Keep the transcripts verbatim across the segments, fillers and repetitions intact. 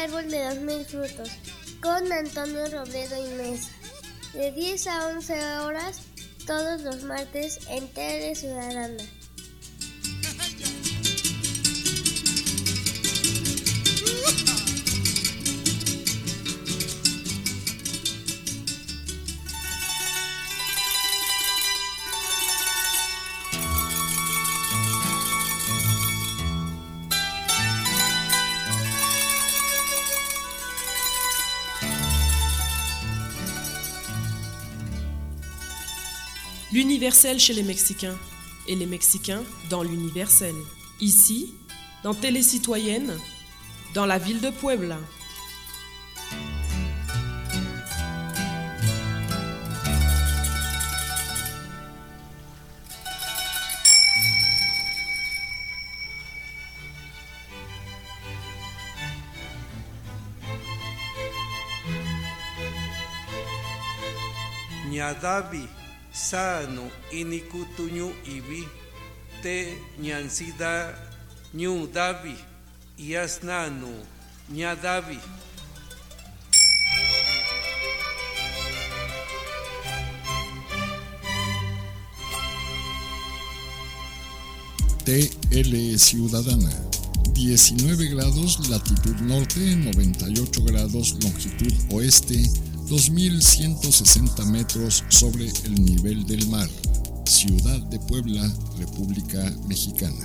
árbol de los mil frutos con Antonio Robledo y Mesa, de diez a once horas todos los martes en Tele Ciudadana. L'universel chez les Mexicains et les Mexicains dans l'universel. Ici, dans Télé Citoyenne, dans la ville de Puebla. Ñadavi sano inikutuñu ibi te ñansida ñu davi yasnanu ñadavi. T L Ciudadana, diecinueve grados latitud norte, noventa y ocho grados longitud oeste, dos mil ciento sesenta metros sobre el nivel del mar. Ciudad de Puebla, República Mexicana.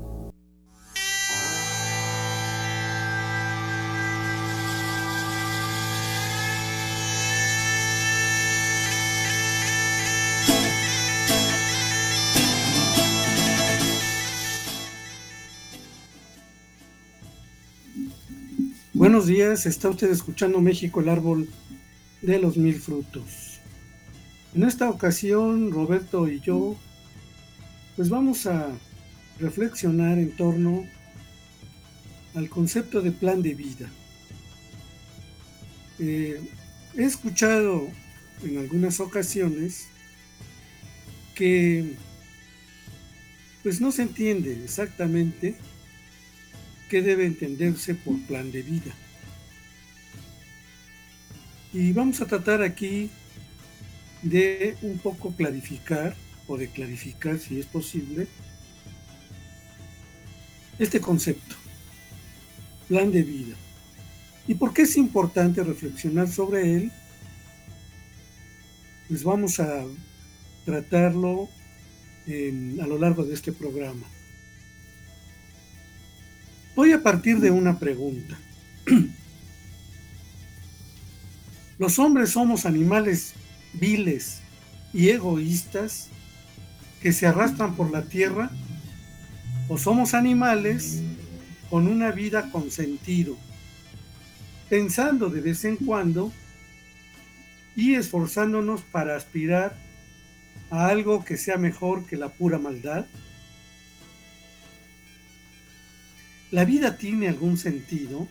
Buenos días, está usted escuchando México, el árbol de los mil frutos. En esta ocasión, Roberto y yo, pues vamos a reflexionar en torno al concepto de plan de vida. Eh, he escuchado en algunas ocasiones que pues no se entiende exactamente qué debe entenderse por plan de vida. Y vamos a tratar aquí de un poco clarificar, o de clarificar si es posible, este concepto, plan de vida. ¿Y por qué es importante reflexionar sobre él? Pues vamos a tratarlo en, a lo largo de este programa. Voy a partir de una pregunta. ¿Los hombres somos animales viles y egoístas que se arrastran por la tierra? ¿O somos animales con una vida con sentido, pensando de vez en cuando y esforzándonos para aspirar a algo que sea mejor que la pura maldad? ¿La vida tiene algún sentido?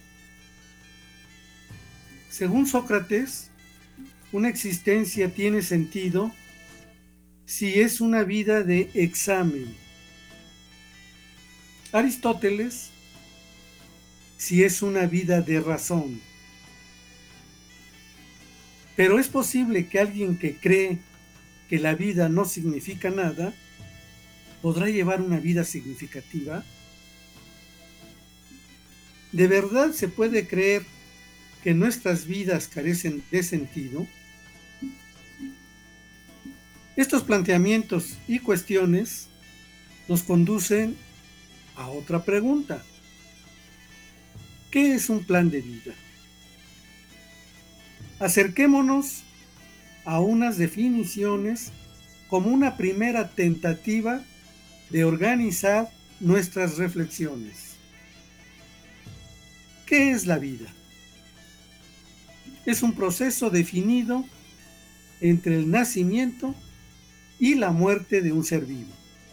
Según Sócrates, una existencia tiene sentido si es una vida de examen. Aristóteles, si es una vida de razón. Pero es posible que alguien que cree que la vida no significa nada, ¿podrá llevar una vida significativa? ¿De verdad se puede creer que nuestras vidas carecen de sentido? Estos planteamientos y cuestiones nos conducen a otra pregunta. ¿Qué es un plan de vida? Acerquémonos a unas definiciones como una primera tentativa de organizar nuestras reflexiones. ¿Qué es la vida? Es un proceso definido entre el nacimiento y la muerte de un ser vivo.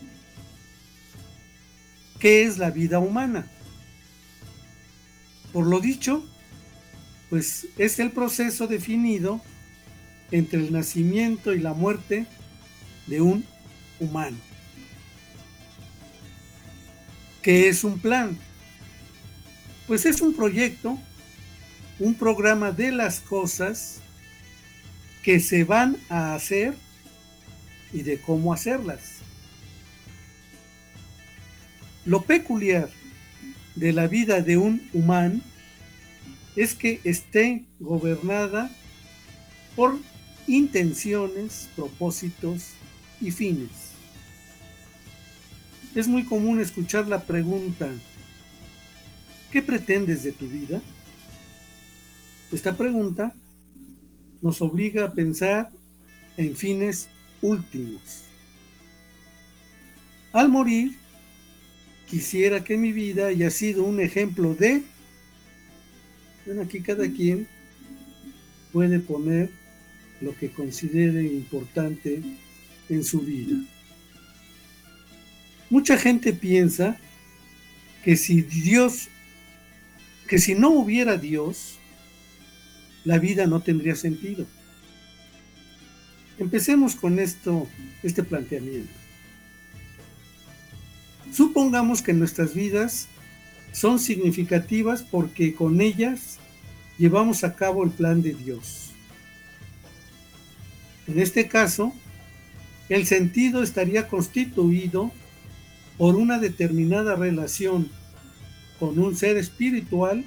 ¿Qué es la vida humana? Por lo dicho, pues es el proceso definido entre el nacimiento y la muerte de un humano. ¿Qué es un plan? Pues es un proyecto un programa de las cosas que se van a hacer y de cómo hacerlas. Lo peculiar de la vida de un humano es que esté gobernada por intenciones, propósitos y fines. Es muy común escuchar la pregunta: ¿qué pretendes de tu vida? Esta pregunta nos obliga a pensar en fines últimos. Al morir, quisiera que mi vida haya sido un ejemplo de... Bueno, aquí cada quien puede poner lo que considere importante en su vida. Mucha gente piensa que si Dios, que si no hubiera Dios, la vida no tendría sentido. Empecemos con esto, este planteamiento. Supongamos que nuestras vidas son significativas porque con ellas llevamos a cabo el plan de Dios. En este caso, el sentido estaría constituido por una determinada relación con un ser espiritual,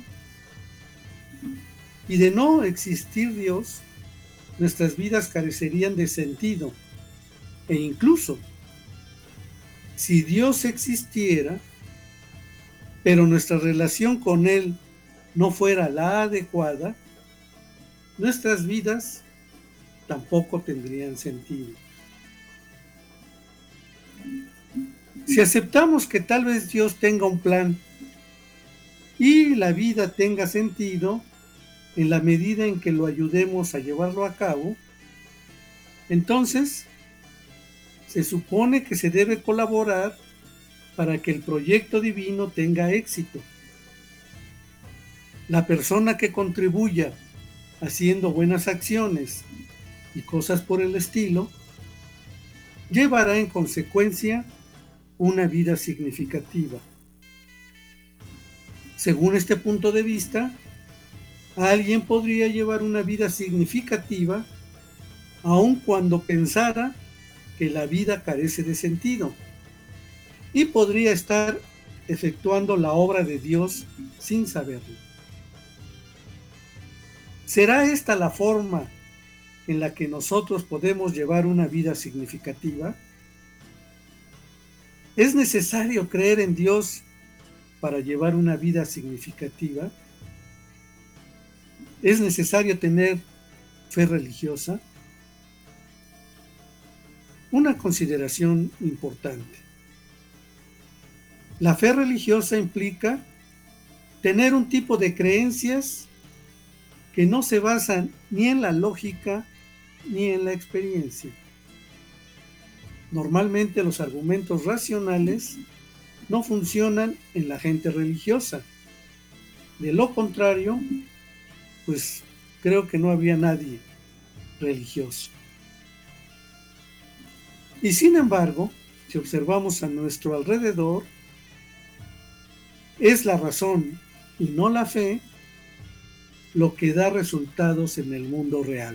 y de no existir Dios, nuestras vidas carecerían de sentido. E incluso, si Dios existiera, pero nuestra relación con Él no fuera la adecuada, nuestras vidas tampoco tendrían sentido. Si aceptamos que tal vez Dios tenga un plan y la vida tenga sentido en la medida en que lo ayudemos a llevarlo a cabo, entonces se supone que se debe colaborar para que el proyecto divino tenga éxito. La persona que contribuya haciendo buenas acciones y cosas por el estilo, llevará en consecuencia una vida significativa. Según este punto de vista, alguien podría llevar una vida significativa aun cuando pensara que la vida carece de sentido, y podría estar efectuando la obra de Dios sin saberlo. ¿Será esta la forma en la que nosotros podemos llevar una vida significativa? ¿Es necesario creer en Dios para llevar una vida significativa? ¿Es necesario tener fe religiosa? Una consideración importante. La fe religiosa implica tener un tipo de creencias que no se basan ni en la lógica ni en la experiencia. Normalmente los argumentos racionales no funcionan en la gente religiosa. De lo contrario, pues creo que no habría nadie religioso. Y sin embargo, si observamos a nuestro alrededor, es la razón y no la fe lo que da resultados en el mundo real.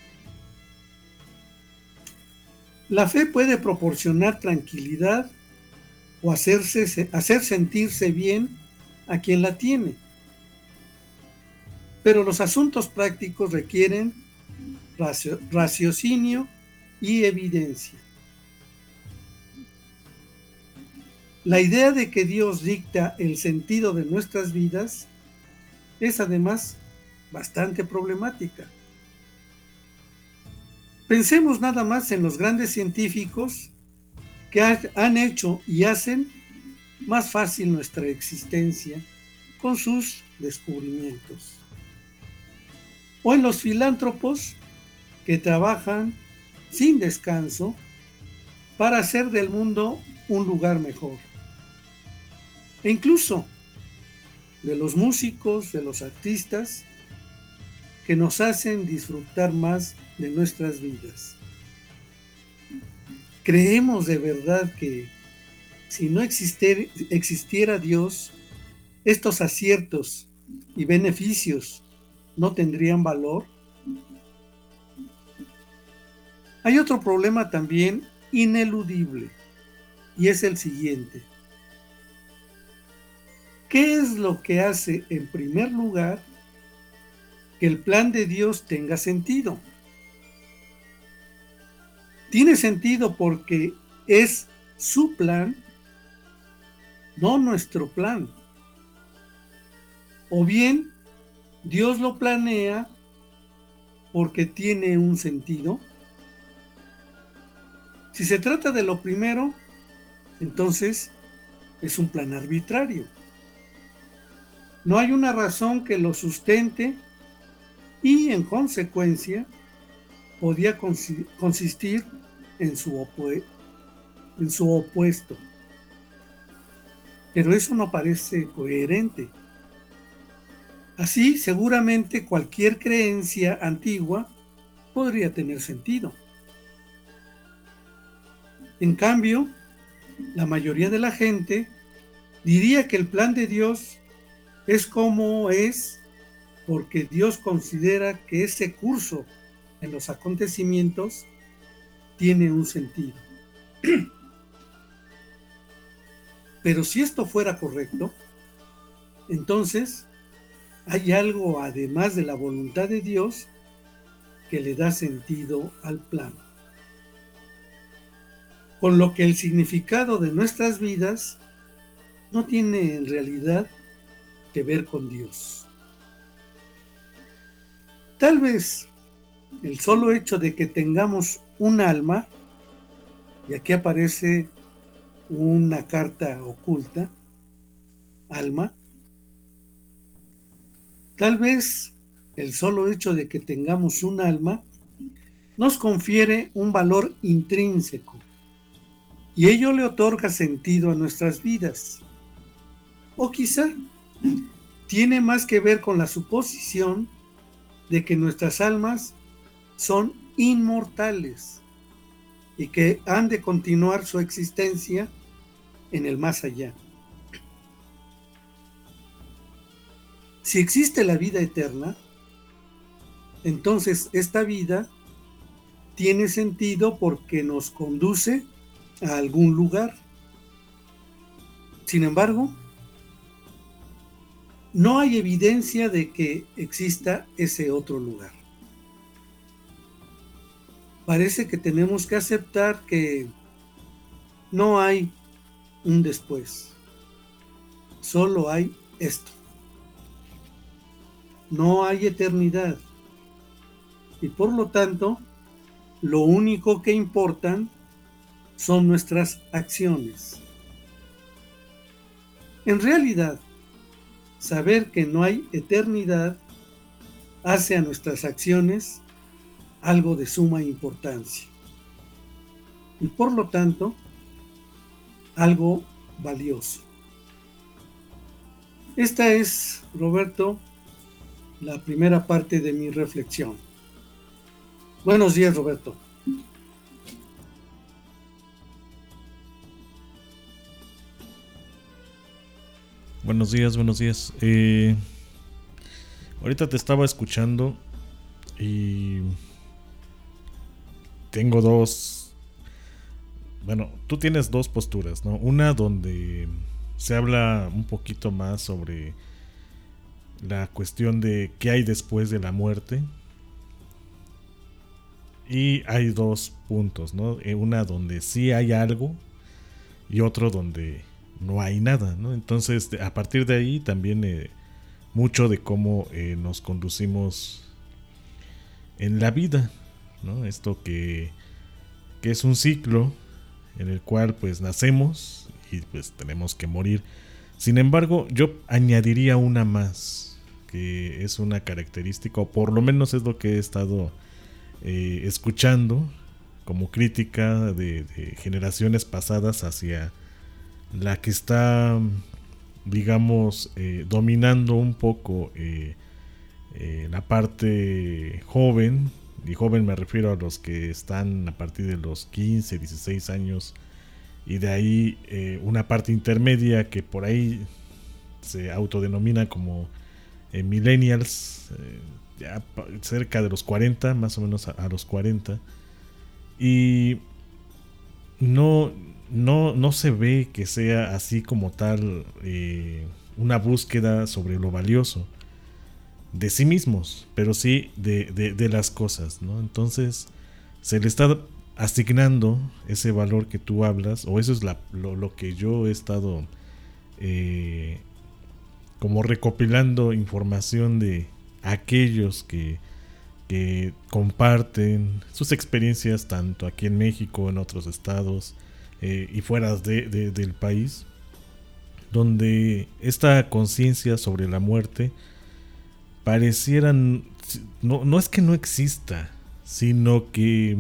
La fe puede proporcionar tranquilidad o hacerse, hacer sentirse bien a quien la tiene. Pero los asuntos prácticos requieren racio, raciocinio y evidencia. La idea de que Dios dicta el sentido de nuestras vidas es además bastante problemática. Pensemos nada más en los grandes científicos que han hecho y hacen más fácil nuestra existencia con sus descubrimientos. O en los filántropos que trabajan sin descanso para hacer del mundo un lugar mejor. E incluso de los músicos, de los artistas que nos hacen disfrutar más de nuestras vidas. ¿Creemos de verdad que si no existiera, existiera Dios, estos aciertos y beneficios no tendrían valor. Hay otro problema también ineludible, y es el siguiente. ¿Qué es lo que hace, en primer lugar, que el plan de Dios tenga sentido? Tiene sentido porque es su plan, no nuestro plan. O bien, Dios lo planea porque tiene un sentido. Si se trata de lo primero, entonces es un plan arbitrario. No hay una razón que lo sustente y, en consecuencia, podía consistir en su, opue- en su opuesto. Pero eso no parece coherente. Así, seguramente cualquier creencia antigua podría tener sentido. En cambio, la mayoría de la gente diría que el plan de Dios es como es porque Dios considera que ese curso en los acontecimientos tiene un sentido. Pero si esto fuera correcto, entonces hay algo además de la voluntad de Dios que le da sentido al plan. Con lo que el significado de nuestras vidas no tiene en realidad que ver con Dios. Tal vez el solo hecho de que tengamos un alma, y aquí aparece una carta oculta, alma, tal vez el solo hecho de que tengamos un alma nos confiere un valor intrínseco y ello le otorga sentido a nuestras vidas. O quizá tiene más que ver con la suposición de que nuestras almas son inmortales y que han de continuar su existencia en el más allá. Si existe la vida eterna, entonces esta vida tiene sentido porque nos conduce a algún lugar. Sin embargo, no hay evidencia de que exista ese otro lugar. Parece que tenemos que aceptar que no hay un después, solo hay esto. No hay eternidad y por lo tanto lo único que importan son nuestras acciones. En realidad, saber que no hay eternidad hace a nuestras acciones algo de suma importancia y por lo tanto algo valioso. Esta es, Roberto, la primera parte de mi reflexión. Buenos días, Roberto. Buenos días, buenos días. Eh, ahorita te estaba escuchando y tengo dos. Bueno, tú tienes dos posturas, ¿no? Una donde se habla un poquito más sobre la cuestión de qué hay después de la muerte. Y hay dos puntos, ¿no? Una donde sí hay algo y otro donde no hay nada, ¿no? Entonces, a partir de ahí también eh, mucho de cómo eh, nos conducimos en la vida, ¿no? Esto que, que es un ciclo en el cual pues nacemos y pues tenemos que morir. Sin embargo, yo añadiría una más, que es una característica, o por lo menos es lo que he estado eh, escuchando como crítica de, de generaciones pasadas hacia la que está, digamos, eh, dominando un poco eh, eh, la parte joven, y joven me refiero a los que están a partir de los quince, dieciséis años, y de ahí eh, una parte intermedia que por ahí se autodenomina como eh, millennials, eh, ya cerca de los cuarenta, más o menos a, a los cuarenta, y no, no, no se ve que sea así como tal eh, una búsqueda sobre lo valioso de sí mismos, pero sí de, de, de las cosas, ¿no? Entonces se le está asignando ese valor que tú hablas, o eso es la, lo, lo que yo he estado eh, como recopilando información de aquellos que, que comparten sus experiencias tanto aquí en México, en otros estados eh, y fuera de, de, del país, donde esta conciencia sobre la muerte pareciera, no, no es que no exista, sino que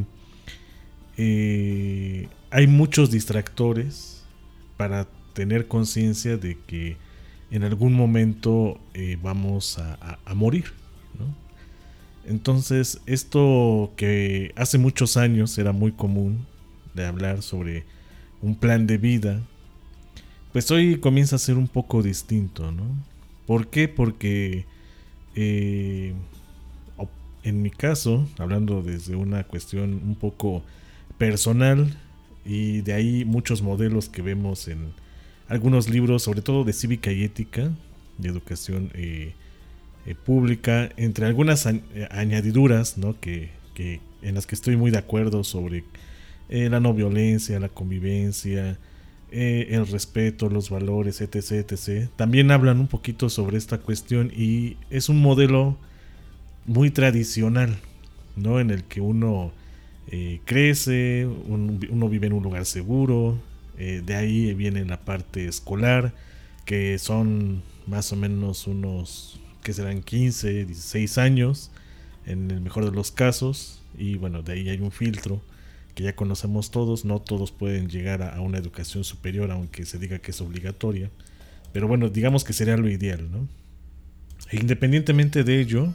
eh, hay muchos distractores para tener conciencia de que en algún momento eh, vamos a, a, a morir, ¿no? Entonces, esto que hace muchos años era muy común de hablar sobre un plan de vida, pues hoy comienza a ser un poco distinto, ¿no? ¿Por qué? Porque eh, en mi caso, hablando desde una cuestión un poco personal, y de ahí muchos modelos que vemos en algunos libros, sobre todo de cívica y ética, de educación eh, eh, pública, entre algunas a- añadiduras, ¿no? que, que en las que estoy muy de acuerdo sobre eh, la no violencia, la convivencia, eh, el respeto, los valores, etc, etcétera. También hablan un poquito sobre esta cuestión y es un modelo muy tradicional, ¿no? En el que uno eh, crece, un, uno vive en un lugar seguro. Eh, de ahí viene la parte escolar, que son más o menos unos, que serán quince, dieciséis años, en el mejor de los casos. Y bueno, de ahí hay un filtro que ya conocemos todos. No todos pueden llegar a, a una educación superior, aunque se diga que es obligatoria. Pero bueno, digamos que sería lo ideal, ¿no? E independientemente de ello,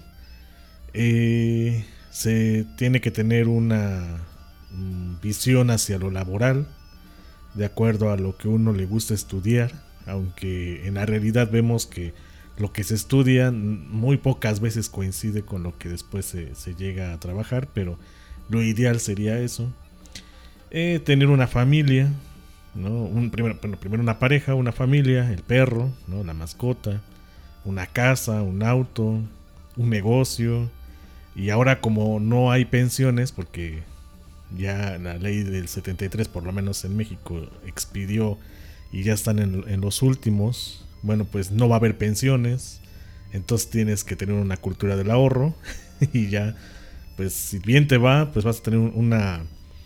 eh, se tiene que tener una mm, visión hacia lo laboral, de acuerdo a lo que uno le gusta estudiar, aunque en la realidad vemos que lo que se estudia muy pocas veces coincide con lo que después se, se llega a trabajar, pero lo ideal sería eso. Eh, tener una familia, ¿no? Un, primero, bueno, primero una pareja, una familia, el perro, ¿no? La mascota, una casa, un auto, un negocio. Y ahora, como no hay pensiones, porque ya la ley del setenta y tres, por lo menos en México, expidió y ya están en, en los últimos, bueno, pues no va a haber pensiones. Entonces tienes que tener una cultura del ahorro y ya, pues si bien te va, pues vas a tener una,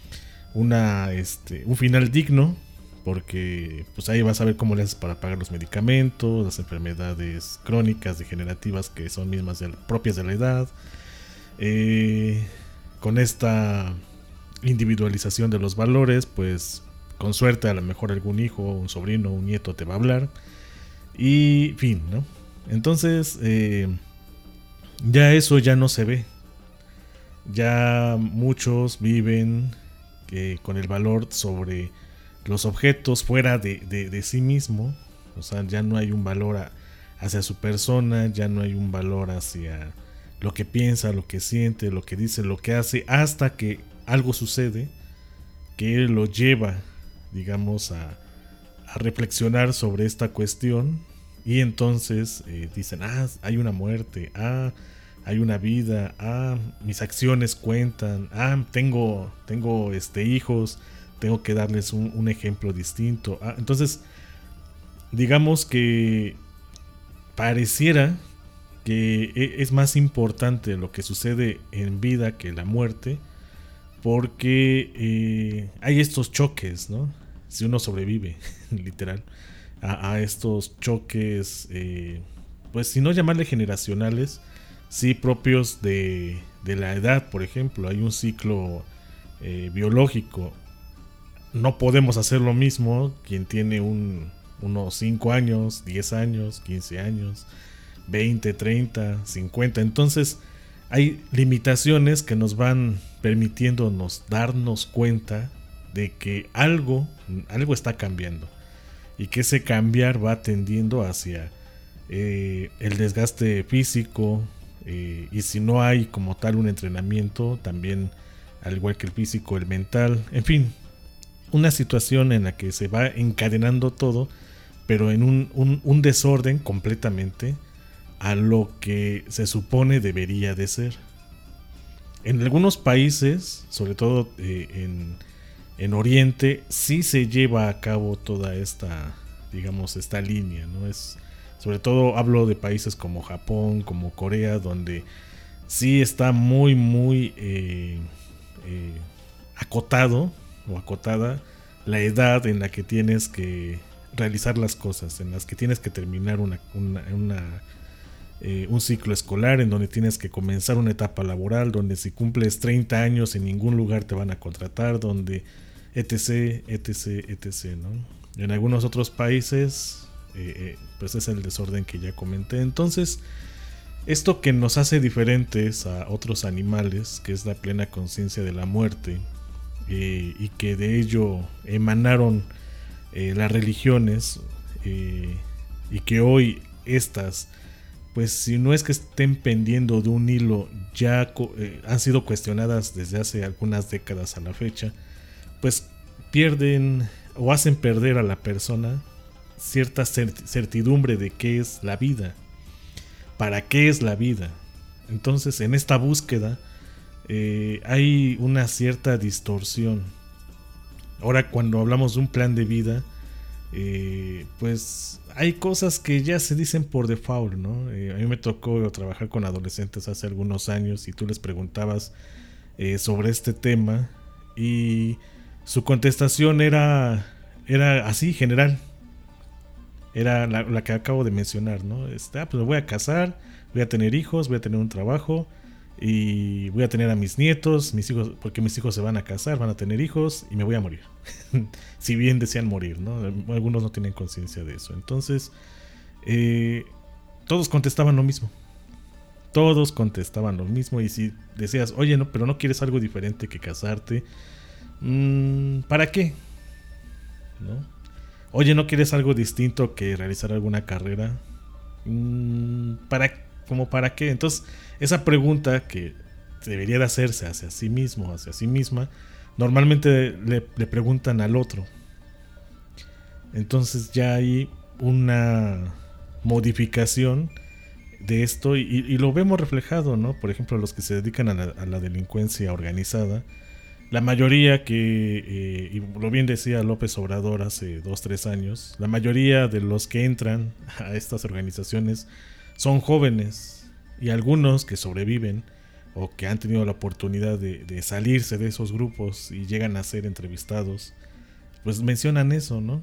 una este, un final digno, porque pues ahí vas a ver cómo le haces para pagar los medicamentos, las enfermedades crónicas, degenerativas, que son mismas de, propias de la edad. Eh, con esta individualización de los valores, pues con suerte a lo mejor algún hijo, un sobrino, un nieto te va a hablar, y fin, ¿no? Entonces eh, ya eso ya no se ve. Ya muchos viven eh, con el valor sobre los objetos fuera de, de, de sí mismo. O sea, ya no hay un valor a, hacia su persona, ya no hay un valor hacia lo que piensa, lo que siente, lo que dice, lo que hace, hasta que algo sucede que lo lleva, digamos, a, a reflexionar sobre esta cuestión. Y entonces eh, dicen, ah, hay una muerte, ah, hay una vida, ah, mis acciones cuentan, ah, tengo, tengo este, hijos, tengo que darles un, un ejemplo distinto. Ah, entonces, digamos que pareciera que es más importante lo que sucede en vida que la muerte, porque eh, hay estos choques, ¿no? Si uno sobrevive, literal, a, a estos choques, eh, pues si no llamarle generacionales, sí propios de, de la edad. Por ejemplo, hay un ciclo eh, biológico. No podemos hacer lo mismo quien tiene un, unos cinco años, diez años, quince años, veinte, treinta, cincuenta. Entonces hay limitaciones que nos van permitiéndonos darnos cuenta de que algo, algo está cambiando, y que ese cambiar va tendiendo hacia eh, el desgaste físico, eh, y si no hay como tal un entrenamiento, también al igual que el físico, el mental, en fin, una situación en la que se va encadenando todo, pero en un, un, un desorden completamente a lo que se supone debería de ser. En algunos países, sobre todo eh, en, en Oriente, sí se lleva a cabo toda esta, digamos, esta línea, ¿no? Es, sobre todo hablo de países como Japón, como Corea, donde sí está muy, muy eh, eh, acotado o acotada la edad en la que tienes que realizar las cosas, en las que tienes que terminar una, una, una Eh, un ciclo escolar, en donde tienes que comenzar una etapa laboral, donde si cumples treinta años en ningún lugar te van a contratar, donde etc, etc, etc, ¿no? En algunos otros países eh, eh, pues es el desorden que ya comenté. Entonces, esto que nos hace diferentes a otros animales, que es la plena conciencia de la muerte, eh, y que de ello emanaron eh, las religiones, eh, y que hoy estas, pues si no es que estén pendiendo de un hilo, ya eh, han sido cuestionadas desde hace algunas décadas a la fecha, pues pierden o hacen perder a la persona cierta certidumbre de qué es la vida, para qué es la vida. Entonces, en esta búsqueda eh, hay una cierta distorsión. Ahora, cuando hablamos de un plan de vida, eh, pues hay cosas que ya se dicen por default, ¿no? Eh, a mí me tocó trabajar con adolescentes hace algunos años y tú les preguntabas eh, sobre este tema y su contestación era, era así, general. Era la, la que acabo de mencionar, ¿no? Este, ah, pues me voy a casar, voy a tener hijos, voy a tener un trabajo y voy a tener a mis nietos, mis hijos, porque mis hijos se van a casar, van a tener hijos y me voy a morir. Si bien desean morir, ¿no? Algunos no tienen conciencia de eso. Entonces, eh, todos contestaban lo mismo. Todos contestaban lo mismo. Y si decías, oye, no, pero no quieres algo diferente que casarte, mmm, ¿para qué? ¿No? Oye, ¿no quieres algo distinto que realizar alguna carrera? Mmm, ¿para ¿Como para qué? Entonces, esa pregunta que debería de hacerse hacia sí mismo, hacia sí misma, normalmente le, le preguntan al otro. Entonces ya hay una modificación de esto y, y lo vemos reflejado, ¿no? Por ejemplo, los que se dedican a la, a la delincuencia organizada, la mayoría que, eh, y lo bien decía López Obrador hace dos, tres años, la mayoría de los que entran a estas organizaciones son jóvenes, y algunos que sobreviven o que han tenido la oportunidad de, de salirse de esos grupos y llegan a ser entrevistados, pues mencionan eso, ¿no?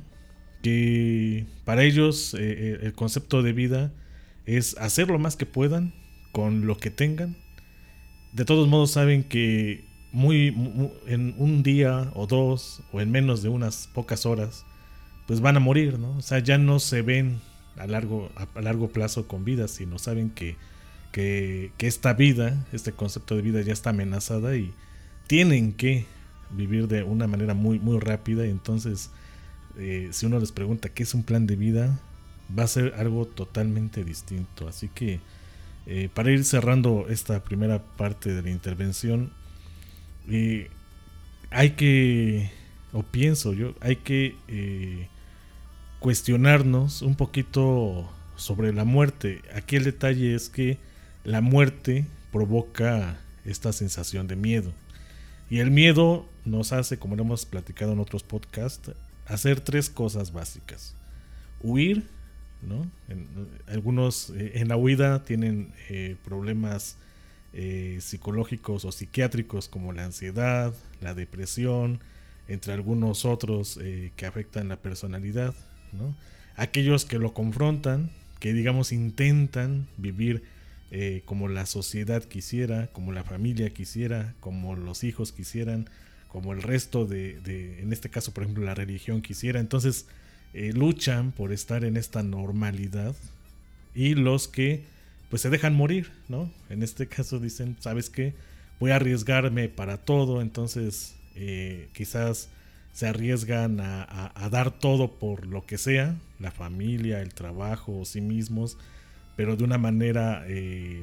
Que para ellos eh, el concepto de vida es hacer lo más que puedan con lo que tengan. De todos modos saben que muy, muy en un día o dos o en menos de unas pocas horas pues van a morir, ¿no? O sea, ya no se ven a largo, a largo plazo con vida, sino saben que, que, que esta vida, este concepto de vida ya está amenazada y tienen que vivir de una manera muy, muy rápida. Y entonces eh, si uno les pregunta qué es un plan de vida, va a ser algo totalmente distinto. Así que eh, para ir cerrando esta primera parte de la intervención, eh, hay que, o pienso yo, hay que eh, cuestionarnos un poquito sobre la muerte. Aquí el detalle es que la muerte provoca esta sensación de miedo, y el miedo nos hace, como lo hemos platicado en otros podcasts, hacer tres cosas básicas: huir, ¿no? En, algunos eh, en la huida tienen eh, problemas eh, psicológicos o psiquiátricos como la ansiedad, la depresión, entre algunos otros eh, que afectan la personalidad, ¿no? Aquellos que lo confrontan, que digamos intentan vivir eh, como la sociedad quisiera, como la familia quisiera, como los hijos quisieran, como el resto de, de en este caso por ejemplo la religión quisiera. Entonces eh, luchan por estar en esta normalidad, y los que pues se dejan morir, ¿no? En este caso dicen, ¿sabes qué? Voy a arriesgarme para todo. Entonces eh, quizás se arriesgan a, a, a dar todo por lo que sea, la familia, el trabajo, sí mismos, pero de una manera eh,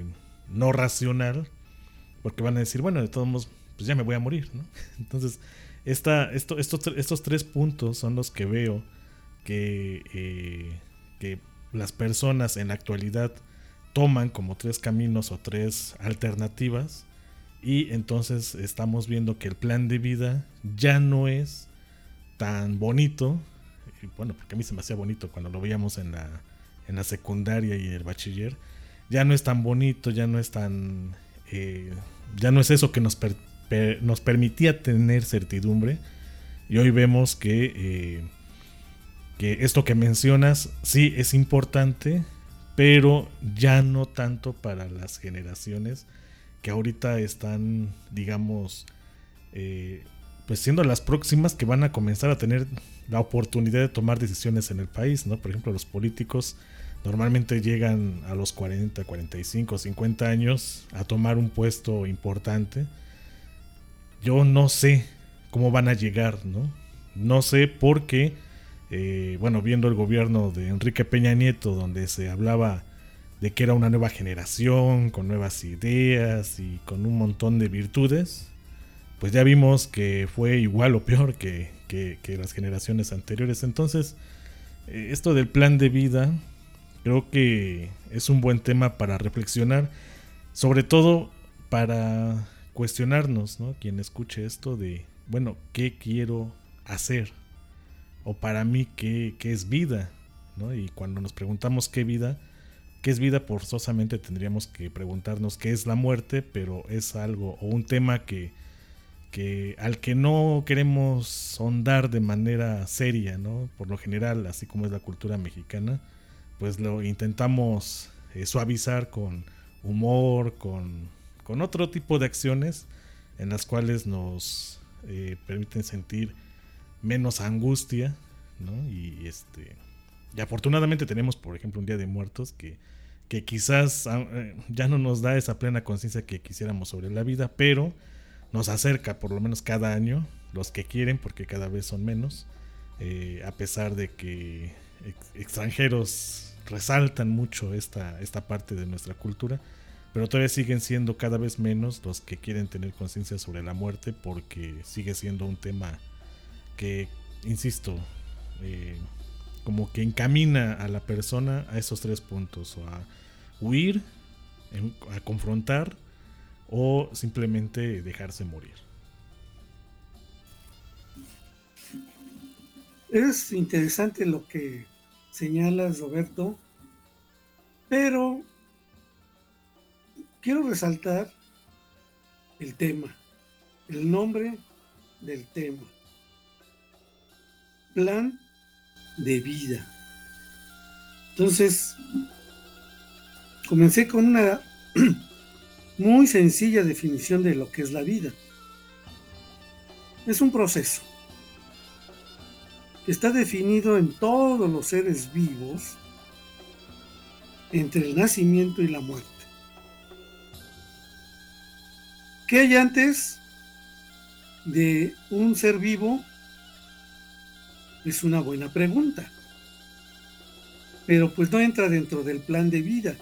no racional, porque van a decir, bueno, de todos modos, pues ya me voy a morir, ¿no? Entonces, esta, esto, estos, estos tres puntos son los que veo que, eh, que las personas en la actualidad toman como tres caminos o tres alternativas, y entonces estamos viendo que el plan de vida ya no es tan bonito. Y bueno, porque a mí se me hacía bonito cuando lo veíamos en la, en la secundaria y el bachiller. Ya no es tan bonito, ya no es tan eh, ya no es eso que nos, per, per, nos permitía tener certidumbre. Y hoy vemos que eh, que esto que mencionas sí es importante, pero ya no tanto para las generaciones que ahorita están, digamos, eh, pues siendo las próximas que van a comenzar a tener la oportunidad de tomar decisiones en el país, ¿no? Por ejemplo, los políticos normalmente llegan a los cuarenta, cuarenta y cinco, cincuenta años a tomar un puesto importante. Yo no sé cómo van a llegar, ¿no? No sé porque, eh, bueno, viendo el gobierno de Enrique Peña Nieto, donde se hablaba de que era una nueva generación, con nuevas ideas y con un montón de virtudes, pues ya vimos que fue igual o peor que, que, que las generaciones anteriores. Entonces, eh, esto del plan de vida creo que es un buen tema para reflexionar, sobre todo para cuestionarnos, ¿no? Quien escuche esto de, bueno, ¿qué quiero hacer? O para mí, ¿qué, qué es vida? ¿No? Y cuando nos preguntamos qué vida, qué es vida, forzosamente tendríamos que preguntarnos qué es la muerte, pero es algo o un tema que, que al que no queremos ahondar de manera seria, ¿no? Por lo general, así como es la cultura mexicana, pues lo intentamos eh, suavizar con humor, con, con otro tipo de acciones en las cuales nos eh, permiten sentir menos angustia, ¿no? Y este y afortunadamente tenemos, por ejemplo, un Día de Muertos que, que quizás eh, ya no nos da esa plena conciencia que quisiéramos sobre la vida, pero nos acerca por lo menos cada año, los que quieren, porque cada vez son menos, eh, a pesar de que ex- extranjeros resaltan mucho esta, esta parte de nuestra cultura, pero todavía siguen siendo cada vez menos los que quieren tener conciencia sobre la muerte, porque sigue siendo un tema que, insisto, eh, como que encamina a la persona a esos tres puntos, o a huir, a confrontar, o simplemente dejarse morir. Es interesante lo que señalas, Roberto, pero quiero resaltar el tema, el nombre del tema: plan de vida. Entonces, comencé con una muy sencilla definición de lo que es la vida. Es un proceso que está definido en todos los seres vivos entre el nacimiento y la muerte. ¿Qué hay antes de un ser vivo? Es una buena pregunta, pero pues no entra dentro del plan de vida.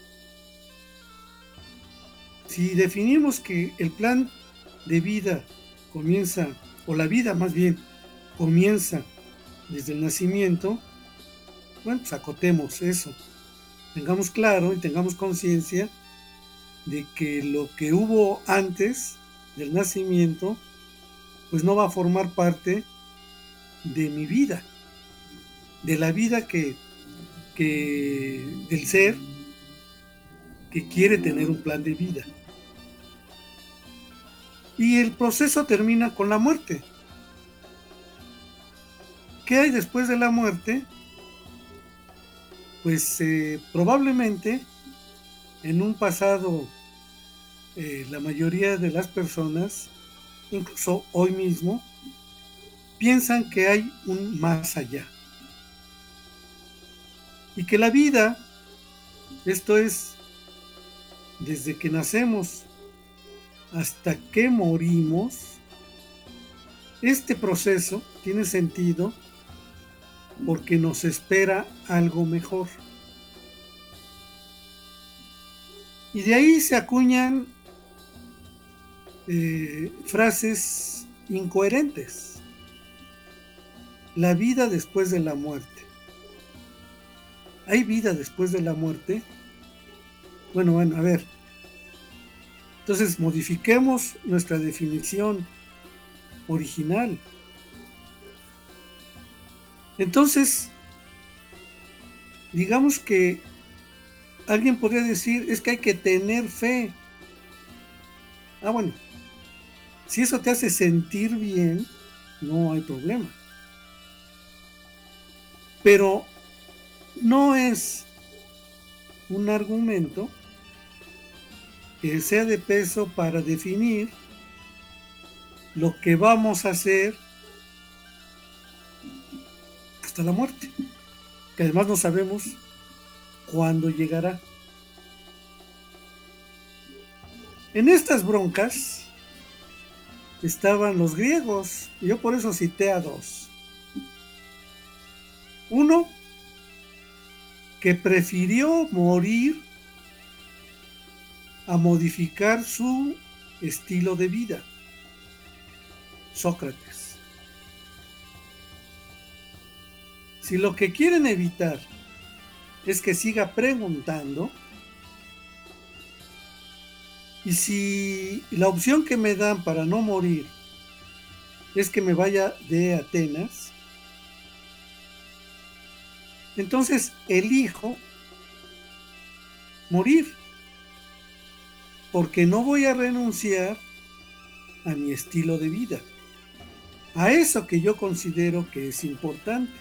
Si definimos que el plan de vida comienza, o la vida más bien, comienza desde el nacimiento, bueno, pues acotemos eso. Tengamos claro y tengamos conciencia de que lo que hubo antes del nacimiento, pues no va a formar parte de mi vida, de la vida que, que del ser que quiere tener un plan de vida. Y el proceso termina con la muerte. ¿Qué hay después de la muerte? Pues eh, probablemente en un pasado eh, la mayoría de las personas, incluso hoy mismo, piensan que hay un más allá. Y que la vida, esto es, desde que nacemos hasta que morimos, este proceso tiene sentido porque nos espera algo mejor. Y de ahí se acuñan eh, frases incoherentes. La vida después de la muerte. ¿Hay vida después de la muerte? Bueno, bueno, a ver. Entonces modifiquemos nuestra definición original. Entonces, digamos que alguien podría decir, es que hay que tener fe. Ah, bueno, si eso te hace sentir bien, no hay problema. Pero no es un argumento que sea de peso para definir lo que vamos a hacer hasta la muerte, que además no sabemos cuándo llegará. En estas broncas estaban los griegos, y yo por eso cité a dos. Uno, que prefirió morir a modificar su estilo de vida. Sócrates. Si lo que quieren evitar es que siga preguntando, y si la opción que me dan para no morir es que me vaya de Atenas, entonces elijo morir, porque no voy a renunciar a mi estilo de vida, a eso que yo considero que es importante,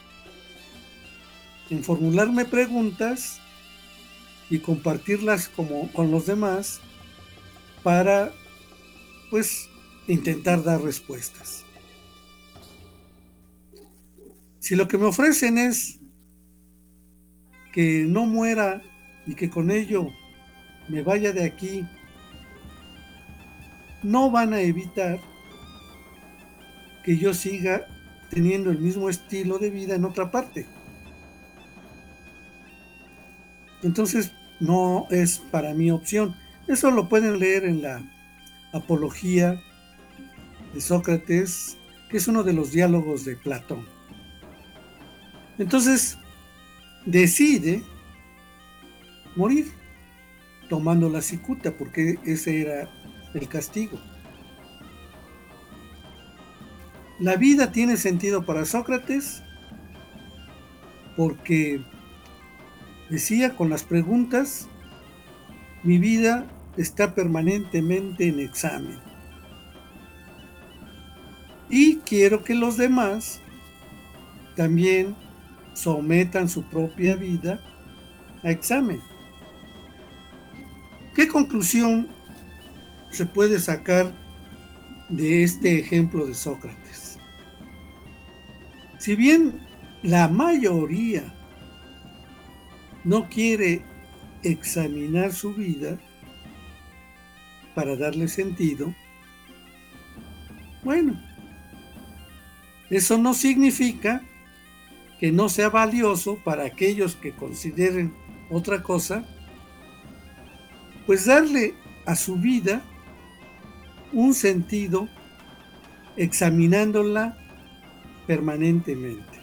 en formularme preguntas y compartirlas como con los demás para, pues, intentar dar respuestas. Si lo que me ofrecen es que no muera y que con ello me vaya de aquí, no van a evitar que yo siga teniendo el mismo estilo de vida en otra parte. Entonces no es para mí opción. Eso lo pueden leer en la Apología de Sócrates, que es uno de los diálogos de Platón. Entonces decide morir tomando la cicuta, porque ese era el castigo. La vida tiene sentido para Sócrates porque decía con las preguntas, mi vida está permanentemente en examen. Y quiero que los demás también sometan su propia vida a examen. ¿Qué conclusión se puede sacar de este ejemplo de Sócrates? Si bien la mayoría no quiere examinar su vida para darle sentido, bueno, eso no significa que no sea valioso para aquellos que consideren otra cosa, pues darle a su vida un sentido examinándola permanentemente.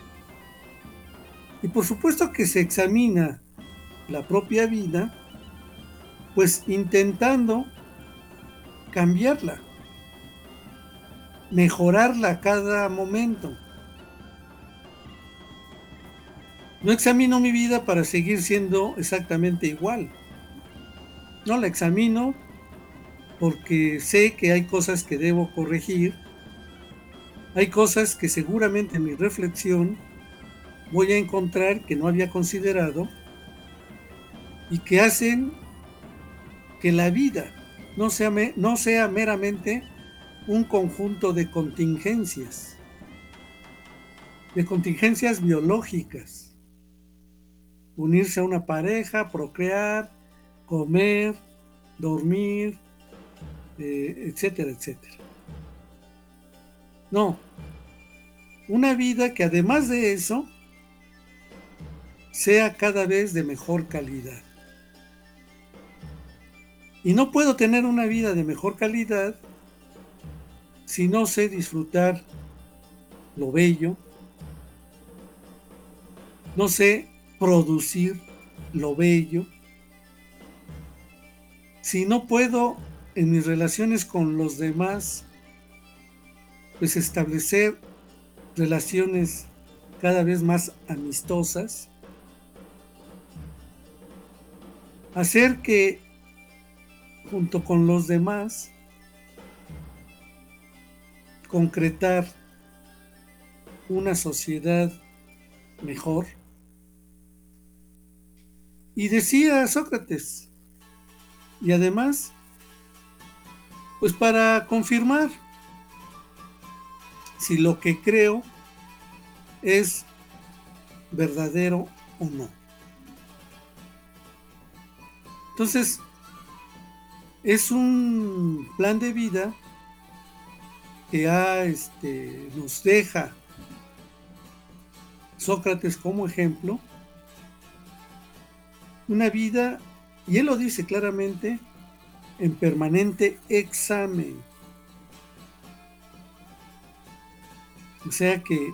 Y por supuesto que se examina la propia vida, pues intentando cambiarla, mejorarla a cada momento. No examino mi vida para seguir siendo exactamente igual. No la examino porque sé que hay cosas que debo corregir, hay cosas que seguramente en mi reflexión voy a encontrar que no había considerado y que hacen que la vida no sea, no sea meramente un conjunto de contingencias, de contingencias biológicas. Unirse a una pareja, procrear, comer, dormir, eh, etcétera, etcétera. No, una vida que además de eso sea cada vez de mejor calidad. Y no puedo tener una vida de mejor calidad si no sé disfrutar lo bello, no sé producir lo bello, si no puedo en mis relaciones con los demás, pues establecer relaciones cada vez más amistosas, hacer que junto con los demás concretar una sociedad mejor. Y decía Sócrates, y además, pues para confirmar si lo que creo es verdadero o no. Entonces, es un plan de vida que ha, este, nos deja Sócrates como ejemplo, una vida, y él lo dice claramente, en permanente examen. O sea que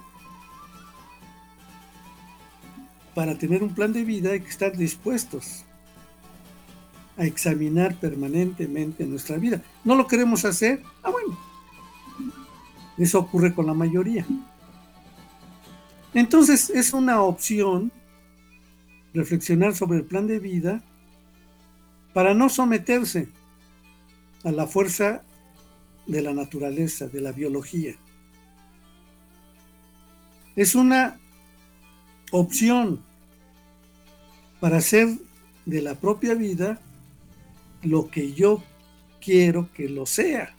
para tener un plan de vida hay que estar dispuestos a examinar permanentemente nuestra vida. ¿No lo queremos hacer? Ah, bueno. Eso ocurre con la mayoría. Entonces es una opción reflexionar sobre el plan de vida para no someterse a la fuerza de la naturaleza, de la biología. Es una opción para hacer de la propia vida lo que yo quiero que lo sea.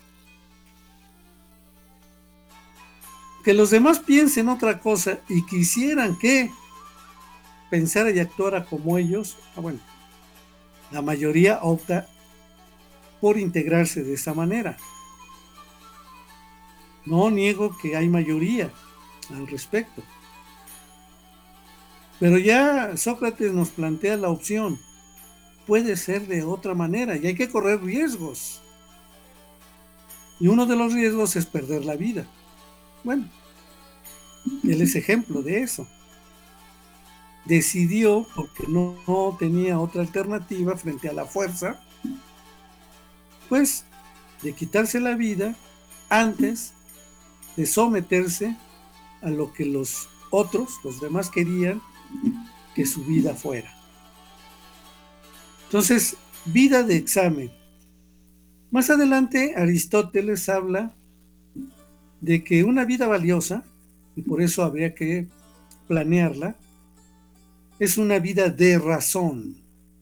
Que los demás piensen otra cosa y quisieran que pensara y actuara como ellos, ah, bueno, la mayoría opta por integrarse de esa manera. No niego que hay mayoría al respecto. Pero ya Sócrates nos plantea la opción. Puede ser de otra manera y hay que correr riesgos. Y uno de los riesgos es perder la vida. Bueno, él es ejemplo de eso. Decidió, porque no, no tenía otra alternativa frente a la fuerza, pues de quitarse la vida antes de someterse a lo que los otros, los demás querían que su vida fuera. Entonces, vida de examen. Más adelante, Aristóteles habla de que una vida valiosa, y por eso habría que planearla, es una vida de razón.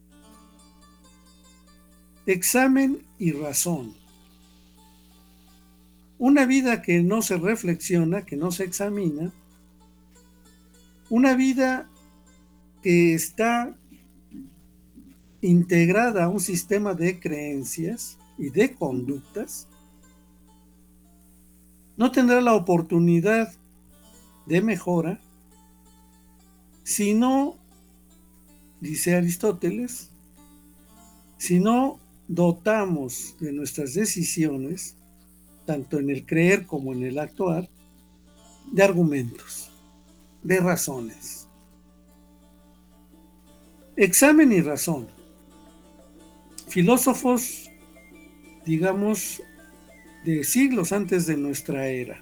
Examen y razón. Una vida que no se reflexiona, que no se examina, una vida que está integrada a un sistema de creencias y de conductas, no tendrá la oportunidad de mejora si no, dice Aristóteles, si no dotamos de nuestras decisiones, tanto en el creer como en el actuar, de argumentos, de razones. Examen y razón. Filósofos, digamos, de siglos antes de nuestra era,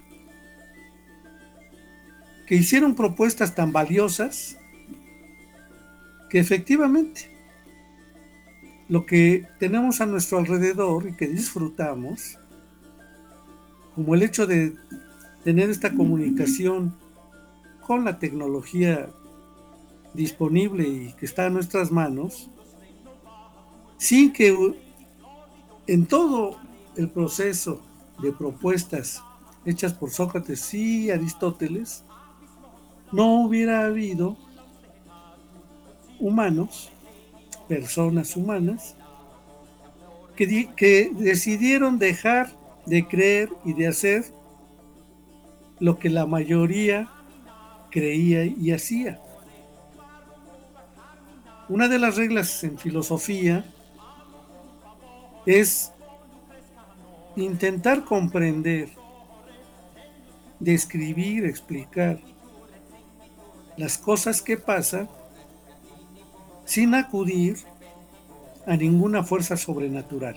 que hicieron propuestas tan valiosas que efectivamente lo que tenemos a nuestro alrededor y que disfrutamos, como el hecho de tener esta comunicación con la tecnología disponible y que está a nuestras manos, sin que en todo el proceso de propuestas hechas por Sócrates y Aristóteles no hubiera habido humanos, personas humanas, que, di- que decidieron dejar de creer y de hacer lo que la mayoría creía y hacía. Una de las reglas en filosofía es intentar comprender, describir, explicar las cosas que pasan sin acudir a ninguna fuerza sobrenatural.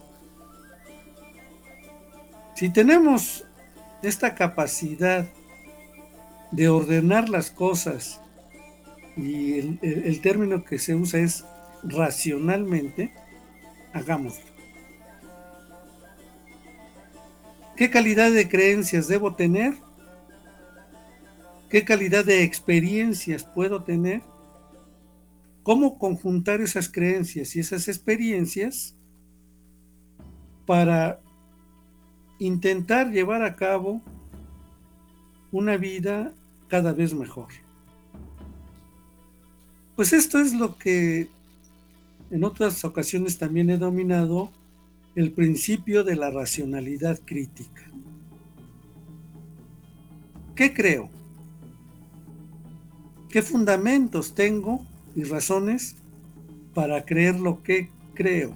Si tenemos esta capacidad de ordenar las cosas, y el, el, el término que se usa es racionalmente, hagámoslo. ¿Qué calidad de creencias debo tener? ¿Qué calidad de experiencias puedo tener? ¿Cómo conjuntar esas creencias y esas experiencias para intentar llevar a cabo una vida cada vez mejor? Pues esto es lo que en otras ocasiones también he denominado el principio de la racionalidad crítica. ¿Qué creo? ¿Qué fundamentos tengo y razones para creer lo que creo?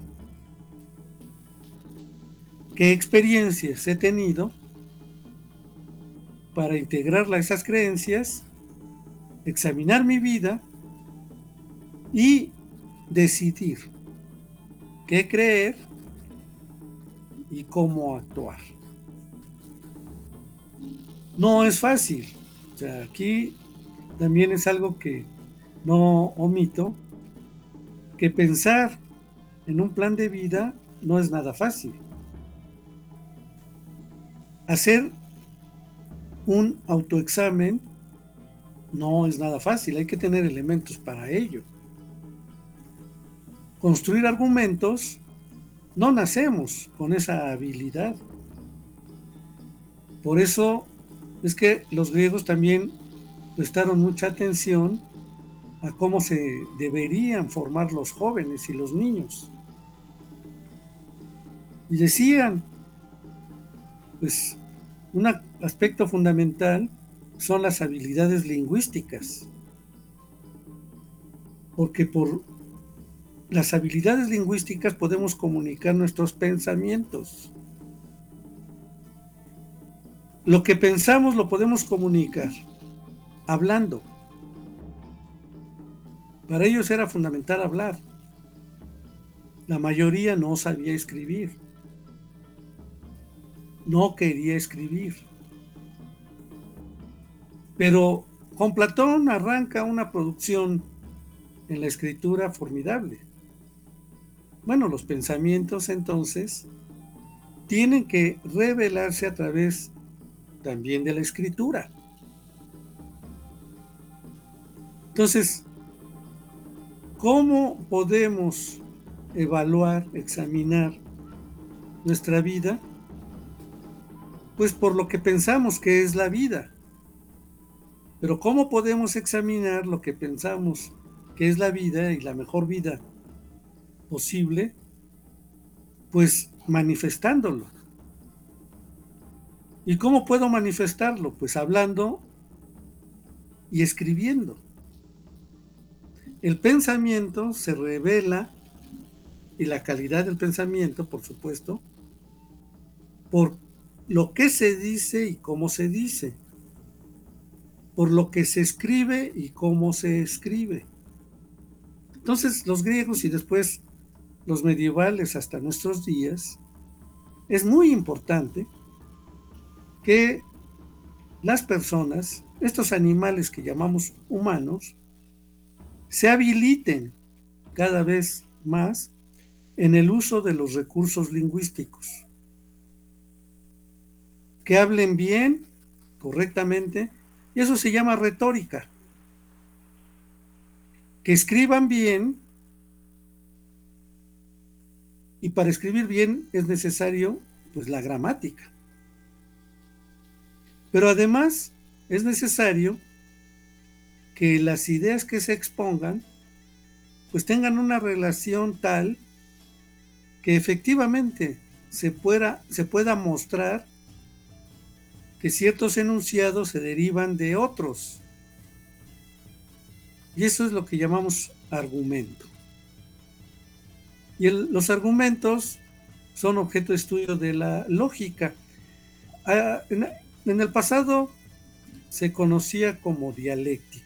¿Qué experiencias he tenido para integrar esas creencias, examinar mi vida y decidir qué creer y cómo actuar? No es fácil. O sea, aquí también es algo que no omito, que pensar en un plan de vida no es nada fácil. Hacer un autoexamen no es nada fácil, hay que tener elementos para ello. Construir argumentos, no nacemos con esa habilidad. Por eso es que los griegos también prestaron mucha atención a cómo se deberían formar los jóvenes y los niños. Y decían, pues, un aspecto fundamental son las habilidades lingüísticas, porque por las habilidades lingüísticas podemos comunicar nuestros pensamientos. Lo que pensamos lo podemos comunicar hablando. Para ellos era fundamental hablar. La mayoría no sabía escribir. No quería escribir. Pero con Platón arranca una producción en la escritura formidable. Bueno, los pensamientos entonces tienen que revelarse a través también de la escritura. Entonces, ¿cómo podemos evaluar, examinar nuestra vida? Pues por lo que pensamos que es la vida. Pero ¿cómo podemos examinar lo que pensamos que es la vida y la mejor vida posible? Pues manifestándolo. ¿Y cómo puedo manifestarlo? Pues hablando y escribiendo. El pensamiento se revela, y la calidad del pensamiento, por supuesto, por lo que se dice y cómo se dice, por lo que se escribe y cómo se escribe. Entonces, los griegos y después los medievales hasta nuestros días, es muy importante que las personas, estos animales que llamamos humanos, se habiliten cada vez más en el uso de los recursos lingüísticos. Que hablen bien, correctamente, y eso se llama retórica. Que escriban bien, y para escribir bien es necesario, pues, la gramática. Pero además es necesario que las ideas que se expongan pues tengan una relación tal que efectivamente se pueda, se pueda mostrar que ciertos enunciados se derivan de otros. Y eso es lo que llamamos argumento. Y el, los argumentos son objeto de estudio de la lógica. Ah, en, en el pasado se conocía como dialéctica.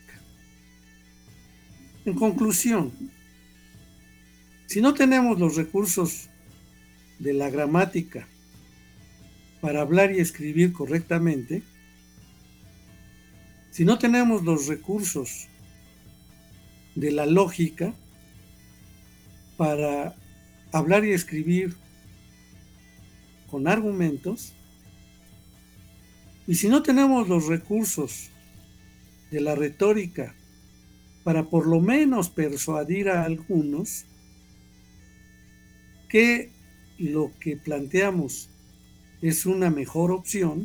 En conclusión, si no tenemos los recursos de la gramática para hablar y escribir correctamente, si no tenemos los recursos de la lógica para hablar y escribir con argumentos, y si no tenemos los recursos de la retórica para por lo menos persuadir a algunos que lo que planteamos es una mejor opción,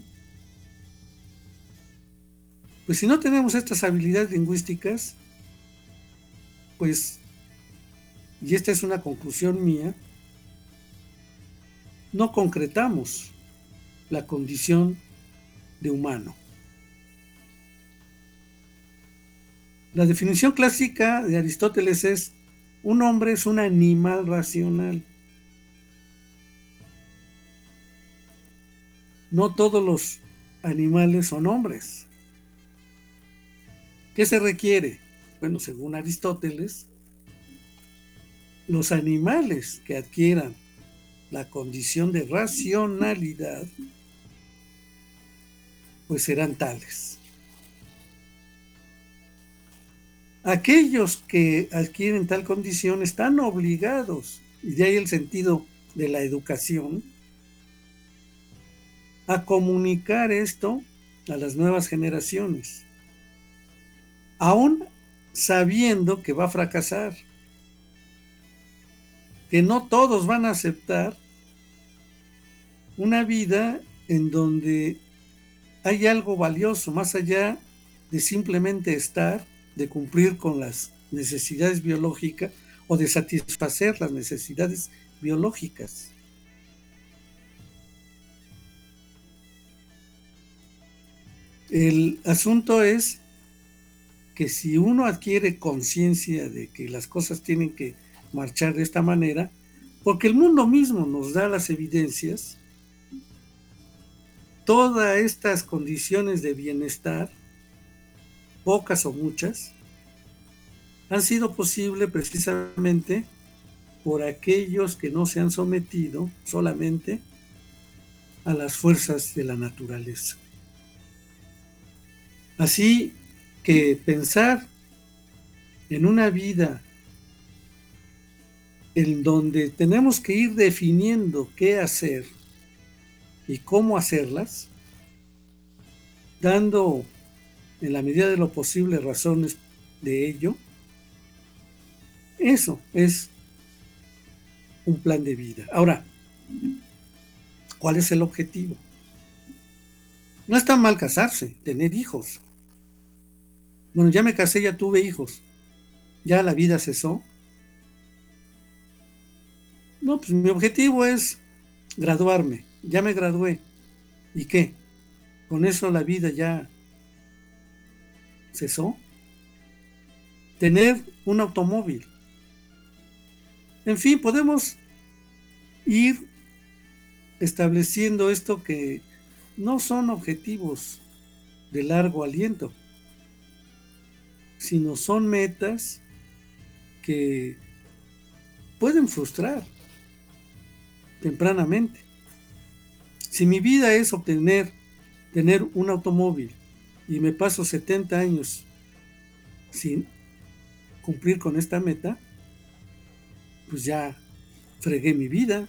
pues si no tenemos estas habilidades lingüísticas, pues, y esta es una conclusión mía, no concretamos la condición de humano. La definición clásica de Aristóteles es: un hombre es un animal racional. No todos los animales son hombres. ¿Qué se requiere? Bueno, según Aristóteles, los animales que adquieran la condición de racionalidad, pues serán tales. Aquellos que adquieren tal condición están obligados, y de ahí el sentido de la educación, a comunicar esto a las nuevas generaciones, aún sabiendo que va a fracasar, que no todos van a aceptar una vida en donde hay algo valioso, más allá de simplemente estar, de cumplir con las necesidades biológicas o de satisfacer las necesidades biológicas. El asunto es que si uno adquiere conciencia de que las cosas tienen que marchar de esta manera, porque el mundo mismo nos da las evidencias, todas estas condiciones de bienestar, pocas o muchas, han sido posibles precisamente por aquellos que no se han sometido solamente a las fuerzas de la naturaleza. Así que pensar en una vida en donde tenemos que ir definiendo qué hacer y cómo hacerlas, dando en la medida de lo posible razones de ello, eso es un plan de vida. Ahora, ¿cuál es el objetivo? No está mal casarse, tener hijos. Bueno, ya me casé, ya tuve hijos. ¿Ya la vida cesó? No, pues mi objetivo es graduarme. Ya me gradué. ¿Y qué? ¿Con eso la vida ya cesó? Tener un automóvil. En fin, podemos ir estableciendo esto que no son objetivos de largo aliento, sino son metas que pueden frustrar tempranamente. Si mi vida es obtener, tener un automóvil y me paso setenta años sin cumplir con esta meta, pues ya fregué mi vida.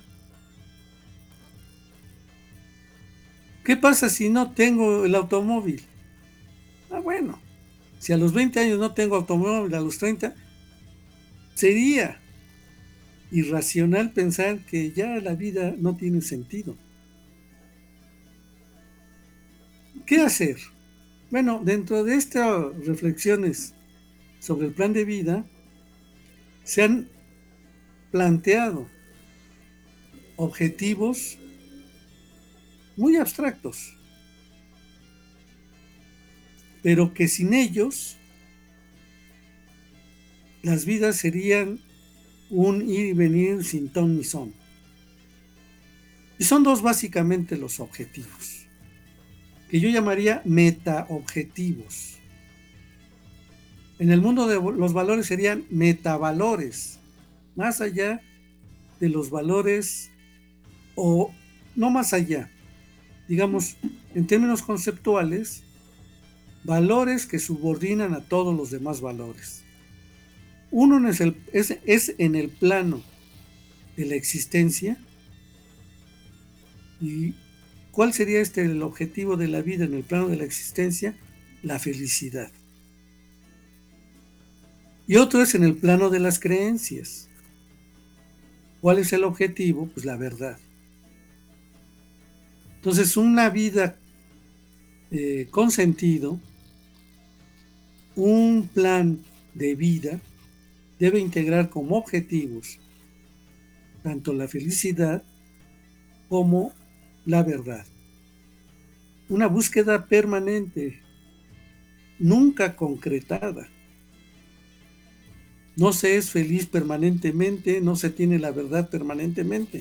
¿Qué pasa si no tengo el automóvil? Ah, bueno, si a los veinte años no tengo automóvil, a los treinta, sería irracional pensar que ya la vida no tiene sentido. ¿Qué hacer? Bueno, dentro de estas reflexiones sobre el plan de vida, se han planteado objetivos muy abstractos, pero que sin ellos las vidas serían un ir y venir sin ton ni son. Y son dos básicamente los objetivos, que yo llamaría metaobjetivos. En el mundo de los valores serían metavalores, más allá de los valores, o no más allá, digamos, en términos conceptuales, valores que subordinan a todos los demás valores. Uno es, el, es, es en el plano de la existencia. ¿Y cuál sería este el objetivo de la vida en el plano de la existencia? La felicidad. Y otro es en el plano de las creencias. ¿Cuál es el objetivo? Pues la verdad. Entonces, una vida eh, con sentido, un plan de vida, debe integrar como objetivos tanto la felicidad como la verdad. Una búsqueda permanente, nunca concretada. No se es feliz permanentemente, no se tiene la verdad permanentemente.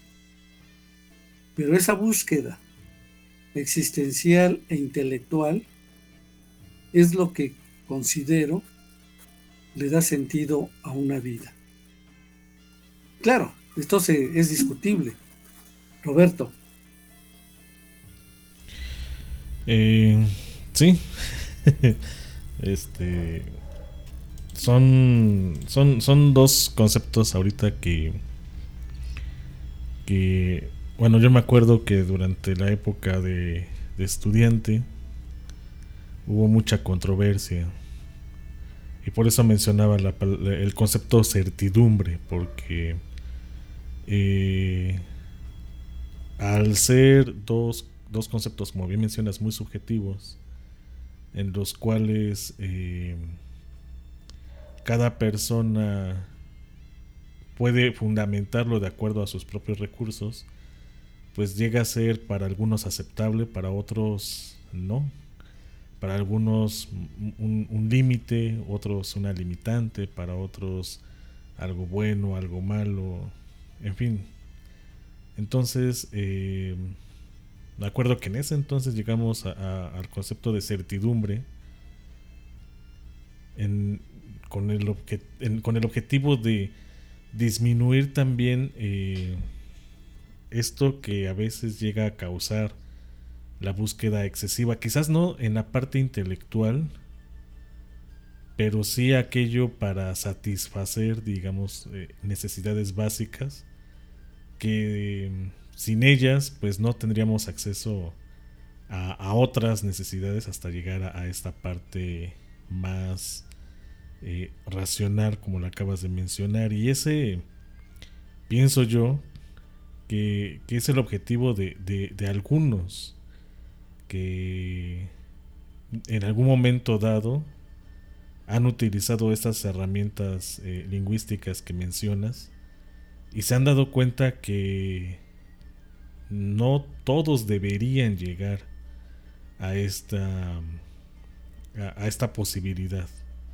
Pero esa búsqueda existencial e intelectual es lo que considero le da sentido a una vida. Claro, esto se, es discutible. Roberto. Eh, sí. este son, son, son dos conceptos ahorita que, que, bueno, yo me acuerdo que durante la época de, de estudiante hubo mucha controversia. Y por eso mencionaba la, el concepto certidumbre, porque eh, al ser dos, dos conceptos, como bien mencionas, muy subjetivos, en los cuales eh, cada persona puede fundamentarlo de acuerdo a sus propios recursos, pues llega a ser para algunos aceptable, para otros no. Para algunos un, un límite, otros una limitante, para otros algo bueno, algo malo, en fin. Entonces, eh, me acuerdo que en ese entonces llegamos a, a, al concepto de certidumbre en, con, el obje, en, con el objetivo de disminuir también eh, esto que a veces llega a causar la búsqueda excesiva, quizás no en la parte intelectual, pero sí aquello para satisfacer, digamos, eh, necesidades básicas que eh, sin ellas pues no tendríamos acceso a, a otras necesidades hasta llegar a, a esta parte más eh, racional, como la acabas de mencionar. Y ese, pienso yo, que, que es el objetivo de, de, de algunos que en algún momento dado han utilizado estas herramientas eh, lingüísticas que mencionas y se han dado cuenta que no todos deberían llegar a esta a, a esta posibilidad,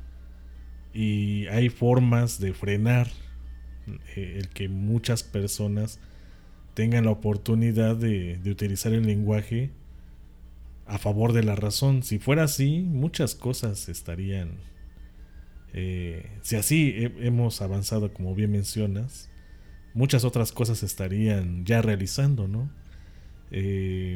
y hay formas de frenar eh, el que muchas personas tengan la oportunidad de, de utilizar el lenguaje a favor de la razón. Si fuera así, muchas cosas estarían eh, si así he, hemos avanzado, como bien mencionas, muchas otras cosas estarían ya realizando, ¿no? Eh,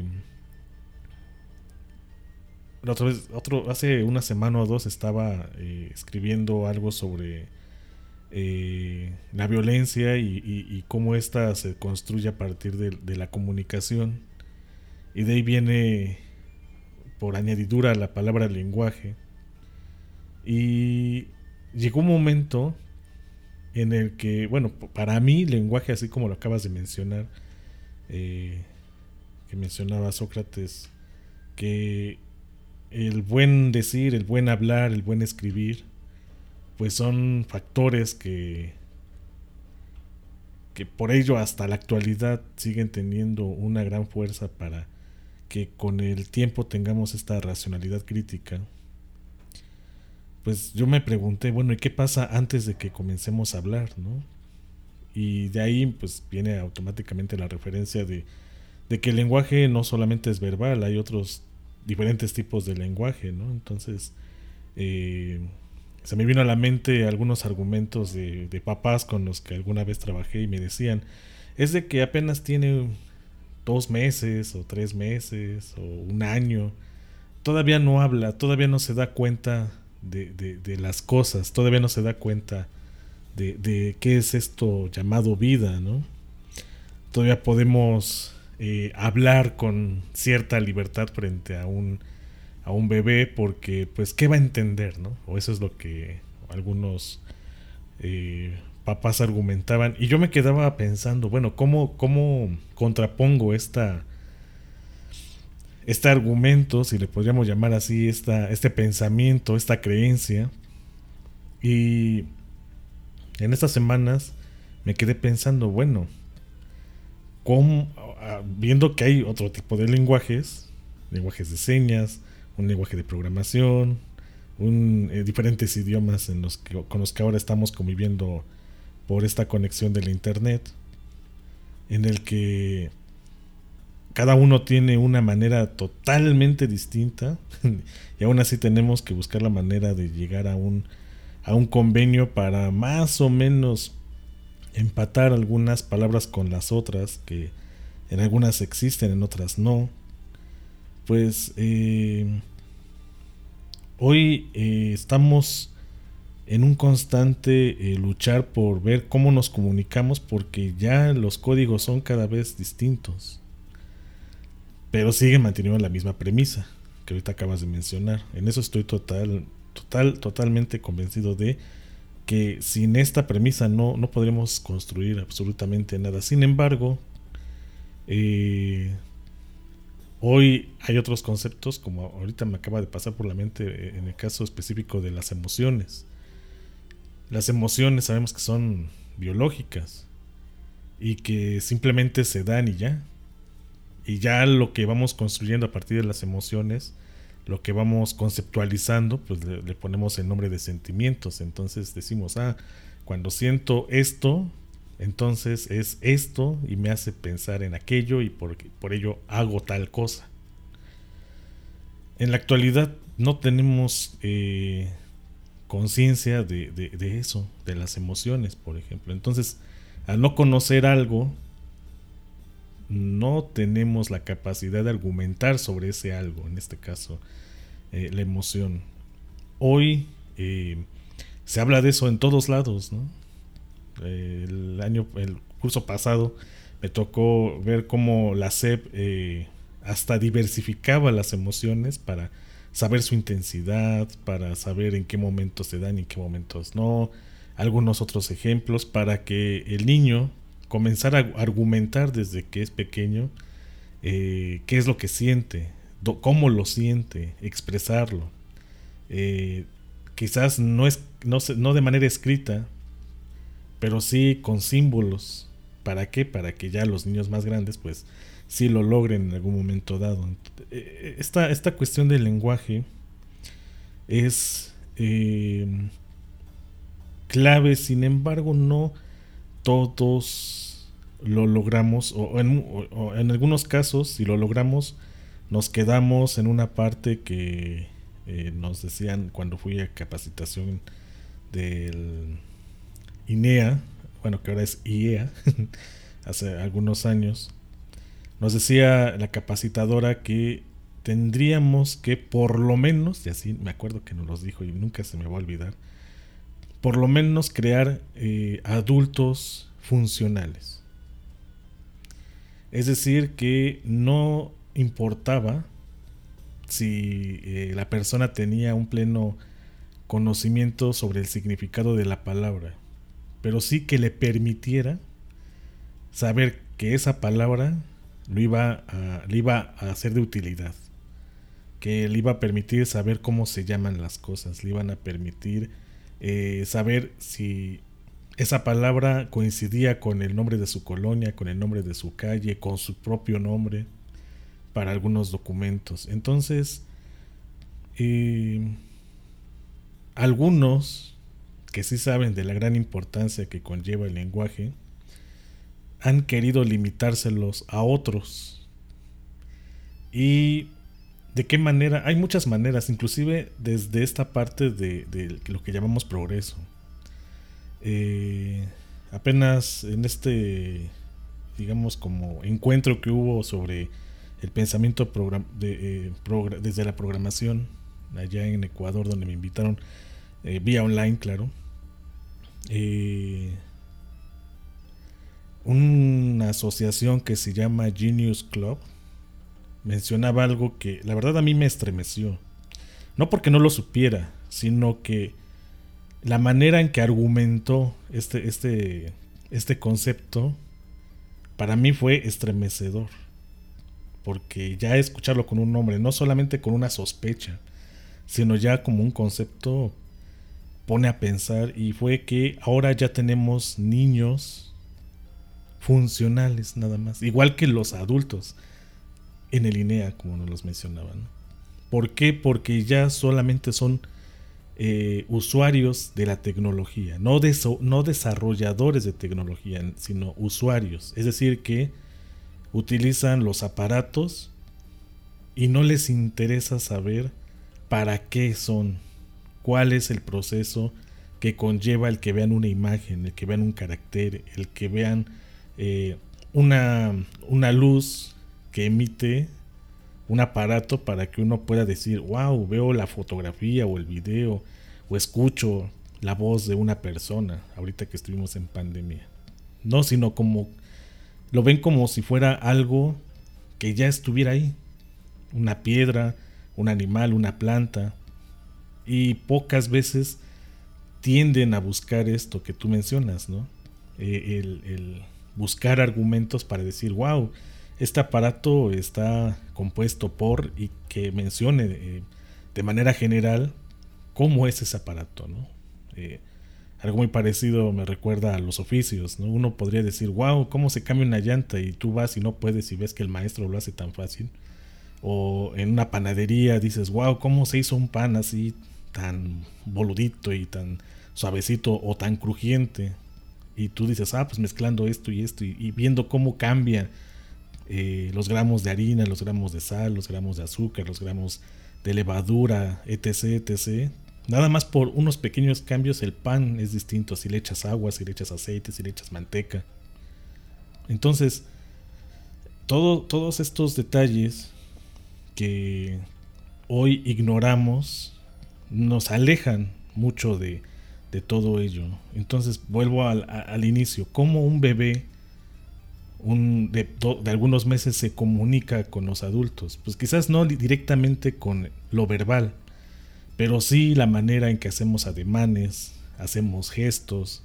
la otra vez, otro, hace una semana o dos estaba eh, escribiendo algo sobre eh, la violencia y, y, y cómo ésta se construye a partir de, de la comunicación, y de ahí viene por añadidura la palabra lenguaje. Y llegó un momento en el que, bueno, para mí lenguaje, así como lo acabas de mencionar, eh, que mencionaba Sócrates, que el buen decir, el buen hablar, el buen escribir, pues son factores que que por ello hasta la actualidad siguen teniendo una gran fuerza para que con el tiempo tengamos esta racionalidad crítica. Pues yo me pregunté, bueno, ¿y qué pasa antes de que comencemos a hablar, no? y de ahí pues viene automáticamente la referencia de, de que el lenguaje no solamente es verbal, hay otros diferentes tipos de lenguaje, ¿no? Entonces eh, se me vino a la mente algunos argumentos de, de papás con los que alguna vez trabajé y me decían, es de que apenas tiene dos meses o tres meses o un año, todavía no habla, todavía no se da cuenta de, de, de las cosas, todavía no se da cuenta de, de qué es esto llamado vida, ¿no? Todavía podemos eh, hablar con cierta libertad frente a un a un bebé, porque pues qué va a entender, ¿no? O eso es lo que algunos eh, papás argumentaban, y yo me quedaba pensando, bueno, ¿cómo, cómo contrapongo esta este argumento, si le podríamos llamar así, esta, este pensamiento, esta creencia? Y en estas semanas me quedé pensando, bueno, ¿cómo, viendo que hay otro tipo de lenguajes, lenguajes de señas, un lenguaje de programación, un, eh, diferentes idiomas en los que, con los que ahora estamos conviviendo por esta conexión de la internet, en el que cada uno tiene una manera totalmente distinta y aún así tenemos que buscar la manera de llegar a un, a un convenio para más o menos empatar algunas palabras con las otras, que en algunas existen, en otras no. Pues eh, hoy eh, estamos en un constante eh, luchar por ver cómo nos comunicamos, porque ya los códigos son cada vez distintos, pero siguen manteniendo la misma premisa que ahorita acabas de mencionar. En eso estoy total, total, totalmente convencido de que sin esta premisa no, no podremos construir absolutamente nada. Sin embargo, eh, hoy hay otros conceptos, como ahorita me acaba de pasar por la mente en el caso específico de las emociones. Las emociones sabemos que son biológicas y que simplemente se dan y ya. Y ya lo que vamos construyendo a partir de las emociones, lo que vamos conceptualizando, pues le, le ponemos el nombre de sentimientos. Entonces decimos, ah, cuando siento esto, entonces es esto y me hace pensar en aquello y por, por ello hago tal cosa. En la actualidad no tenemos eh, conciencia de, de, de eso, de las emociones, por ejemplo. Entonces, al no conocer algo, no tenemos la capacidad de argumentar sobre ese algo, en este caso eh, la emoción. Hoy eh, se habla de eso en todos lados, ¿no? El año, el curso pasado me tocó ver cómo la S E P eh, hasta diversificaba las emociones para saber su intensidad, para saber en qué momentos se dan y en qué momentos no, algunos otros ejemplos para que el niño comenzar a argumentar desde que es pequeño eh, qué es lo que siente, do, cómo lo siente, expresarlo. Eh, quizás no, es, no, no de manera escrita, pero sí con símbolos. ¿Para qué? Para que ya los niños más grandes pues sí lo logren en algún momento dado. Esta, esta cuestión del lenguaje es eh, clave, sin embargo no todos lo logramos, o en, o en algunos casos, si lo logramos, nos quedamos en una parte que eh, nos decían cuando fui a capacitación del I N E A, bueno, que ahora es I E A, hace algunos años, nos decía la capacitadora que tendríamos que por lo menos, y así me acuerdo que nos los dijo y nunca se me va a olvidar, por lo menos crear eh, adultos funcionales. Es decir, que no importaba si eh, la persona tenía un pleno conocimiento sobre el significado de la palabra, pero sí que le permitiera saber que esa palabra lo iba a, le iba a ser de utilidad, que le iba a permitir saber cómo se llaman las cosas, le iban a permitir Eh, saber si esa palabra coincidía con el nombre de su colonia, con el nombre de su calle, con su propio nombre para algunos documentos. Entonces eh, algunos que sí saben de la gran importancia que conlleva el lenguaje han querido limitárselos a otros. ¿Y de qué manera? Hay muchas maneras, inclusive desde esta parte de, de lo que llamamos progreso. Eh, apenas en este, digamos, como encuentro que hubo sobre el pensamiento program- de, eh, progr- desde la programación allá en Ecuador, donde me invitaron eh, vía online, claro. Eh, una asociación que se llama Genius Club mencionaba algo que la verdad a mí me estremeció, no porque no lo supiera, sino que la manera en que argumentó este, este, este concepto para mí fue estremecedor, porque ya escucharlo con un nombre, no solamente con una sospecha, sino ya como un concepto, pone a pensar. Y fue que ahora ya tenemos niños funcionales nada más, igual que los adultos en el I N E A, como nos los mencionaban. ¿Por qué? Porque ya solamente son eh, usuarios de la tecnología, no, de, no desarrolladores de tecnología, sino usuarios. Es decir, que utilizan los aparatos y no les interesa saber para qué son, cuál es el proceso que conlleva el que vean una imagen, el que vean un carácter, el que vean eh, una, una luz que emite un aparato para que uno pueda decir, wow, veo la fotografía o el video o escucho la voz de una persona ahorita que estuvimos en pandemia. No, sino como lo ven como si fuera algo que ya estuviera ahí, una piedra, un animal, una planta, y pocas veces tienden a buscar esto que tú mencionas, ¿no? Eh, el, el buscar argumentos para decir, wow, este aparato está compuesto por, y que mencione eh, de manera general cómo es ese aparato, ¿no? Eh, algo muy parecido me recuerda a los oficios, ¿no? Uno podría decir, wow, cómo se cambia una llanta, y tú vas y no puedes y ves que el maestro lo hace tan fácil. O en una panadería dices, wow, cómo se hizo un pan así tan boludito y tan suavecito o tan crujiente. Y tú dices, ah, pues mezclando esto y esto y, y viendo cómo cambia eh, los gramos de harina, los gramos de sal, los gramos de azúcar, los gramos de levadura, etc, etc. Nada más por unos pequeños cambios el pan es distinto, si le echas agua, si le echas aceite, si le echas manteca. Entonces, todo, todos estos detalles que hoy ignoramos nos alejan mucho de, de todo ello. Entonces vuelvo al, al inicio, cómo un bebé un, de, de algunos meses se comunica con los adultos. Pues quizás no directamente con lo verbal, pero sí la manera en que hacemos ademanes, hacemos gestos,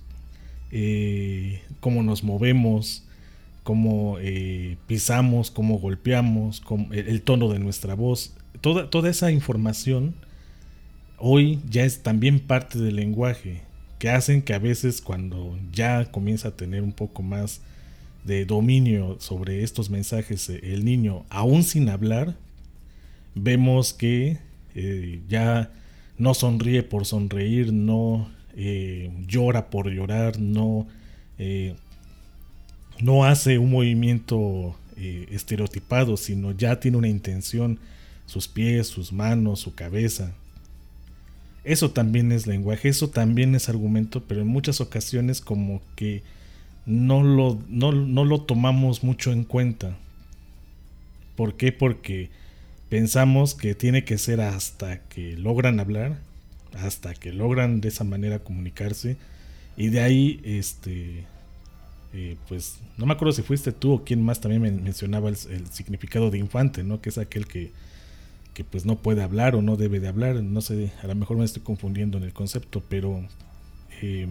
eh, cómo nos movemos, cómo eh, pisamos, cómo golpeamos, cómo, el, el tono de nuestra voz. Toda, toda esa información hoy ya es también parte del lenguaje, que hacen que a veces cuando ya comienza a tener un poco más de dominio sobre estos mensajes el niño, aún sin hablar, vemos que eh, ya no sonríe por sonreír, no eh, llora por llorar, no eh, no hace un movimiento eh, estereotipado, sino ya tiene una intención, sus pies, sus manos, su cabeza. Eso también es lenguaje, eso también es argumento, pero en muchas ocasiones como que no lo, no, no lo tomamos mucho en cuenta. ¿Por qué? Porque pensamos que tiene que ser hasta que logran hablar, hasta que logran de esa manera comunicarse, y de ahí este eh, pues no me acuerdo si fuiste tú o quién más también me mencionaba el, el significado de infante, ¿no? Que es aquel que que pues no puede hablar o no debe de hablar, no sé, a lo mejor me estoy confundiendo en el concepto, pero eh,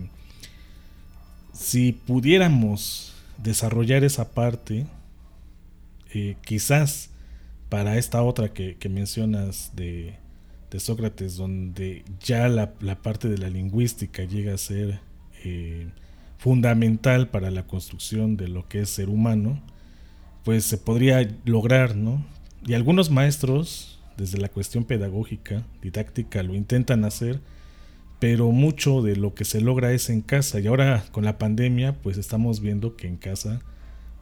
si pudiéramos desarrollar esa parte, eh, quizás para esta otra que, que mencionas de, de Sócrates, donde ya la, la parte de la lingüística llega a ser eh, fundamental para la construcción de lo que es ser humano, pues se podría lograr, ¿no? Y algunos maestros, desde la cuestión pedagógica, didáctica, lo intentan hacer, pero mucho de lo que se logra es en casa. Y ahora con la pandemia, pues estamos viendo que en casa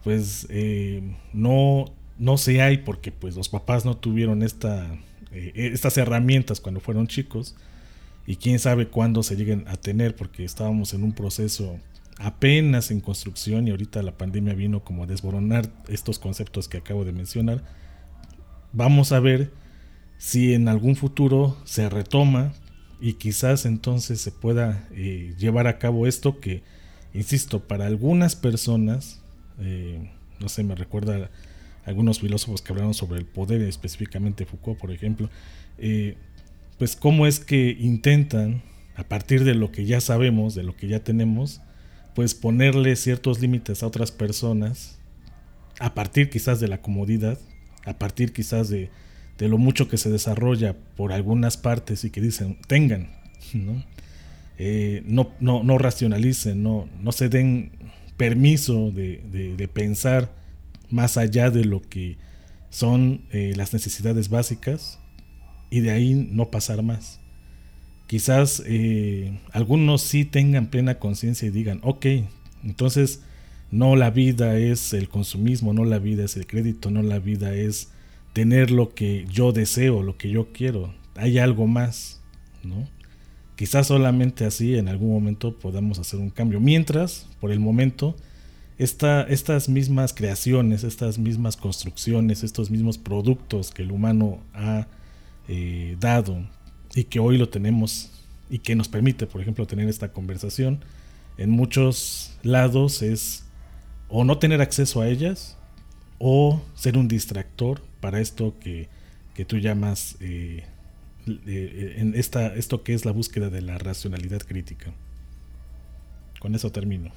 pues eh, no, no se hay porque pues los papás no tuvieron esta, eh, estas herramientas cuando fueron chicos, y quién sabe cuándo se lleguen a tener, porque estábamos en un proceso apenas en construcción y ahorita la pandemia vino como a desboronar estos conceptos que acabo de mencionar. Vamos a ver si en algún futuro se retoma y quizás entonces se pueda eh, llevar a cabo esto que, insisto, para algunas personas, eh, no sé, me recuerda a algunos filósofos que hablaron sobre el poder, específicamente Foucault, por ejemplo, eh, pues cómo es que intentan, a partir de lo que ya sabemos, de lo que ya tenemos, pues ponerle ciertos límites a otras personas, a partir quizás de la comodidad, a partir quizás de, de lo mucho que se desarrolla por algunas partes y que dicen, tengan, ¿no? Eh, no, no, no racionalicen, no, no se den permiso de, de, de pensar más allá de lo que son eh, las necesidades básicas, y de ahí no pasar más. Quizás eh, algunos sí tengan plena conciencia y digan, ok, entonces no la vida es el consumismo, no la vida es el crédito, no la vida es tener lo que yo deseo, lo que yo quiero, hay algo más, ¿no? Quizás solamente así en algún momento podamos hacer un cambio, mientras por el momento esta, estas mismas creaciones, estas mismas construcciones, estos mismos productos que el humano ha eh, dado y que hoy lo tenemos y que nos permite, por ejemplo, tener esta conversación, en muchos lados es o no tener acceso a ellas o ser un distractor para esto que, que tú llamas eh, eh, en esta, esto que es la búsqueda de la racionalidad crítica. Con eso termino.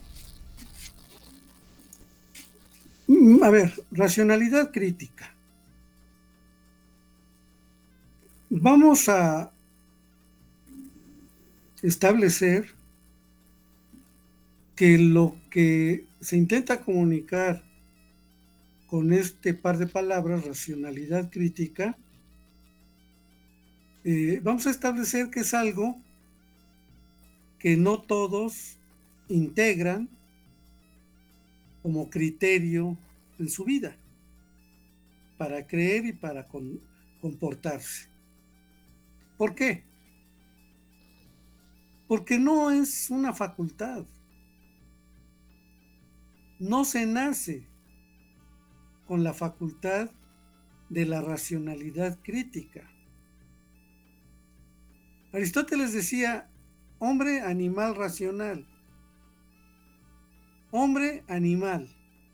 A ver, racionalidad crítica. Vamos a establecer que lo que se intenta comunicar con este par de palabras, racionalidad crítica, eh, vamos a establecer que es algo que no todos integran como criterio en su vida para creer y para con, comportarse. ¿Por qué? Porque no es una facultad. No se nace con la facultad de la racionalidad crítica. Aristóteles decía, hombre, animal racional. Hombre, animal,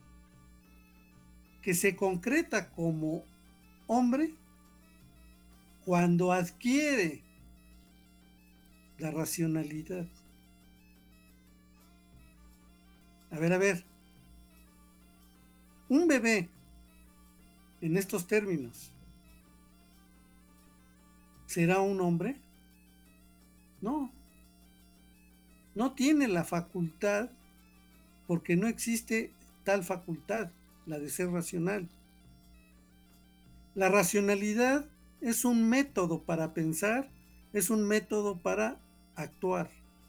que se concreta como hombre cuando adquiere la racionalidad. A ver, a ver. Un bebé, en estos términos, ¿será un hombre? No. No tiene la facultad, porque no existe tal facultad, la de ser racional. La racionalidad es un método para pensar, es un método para actuar.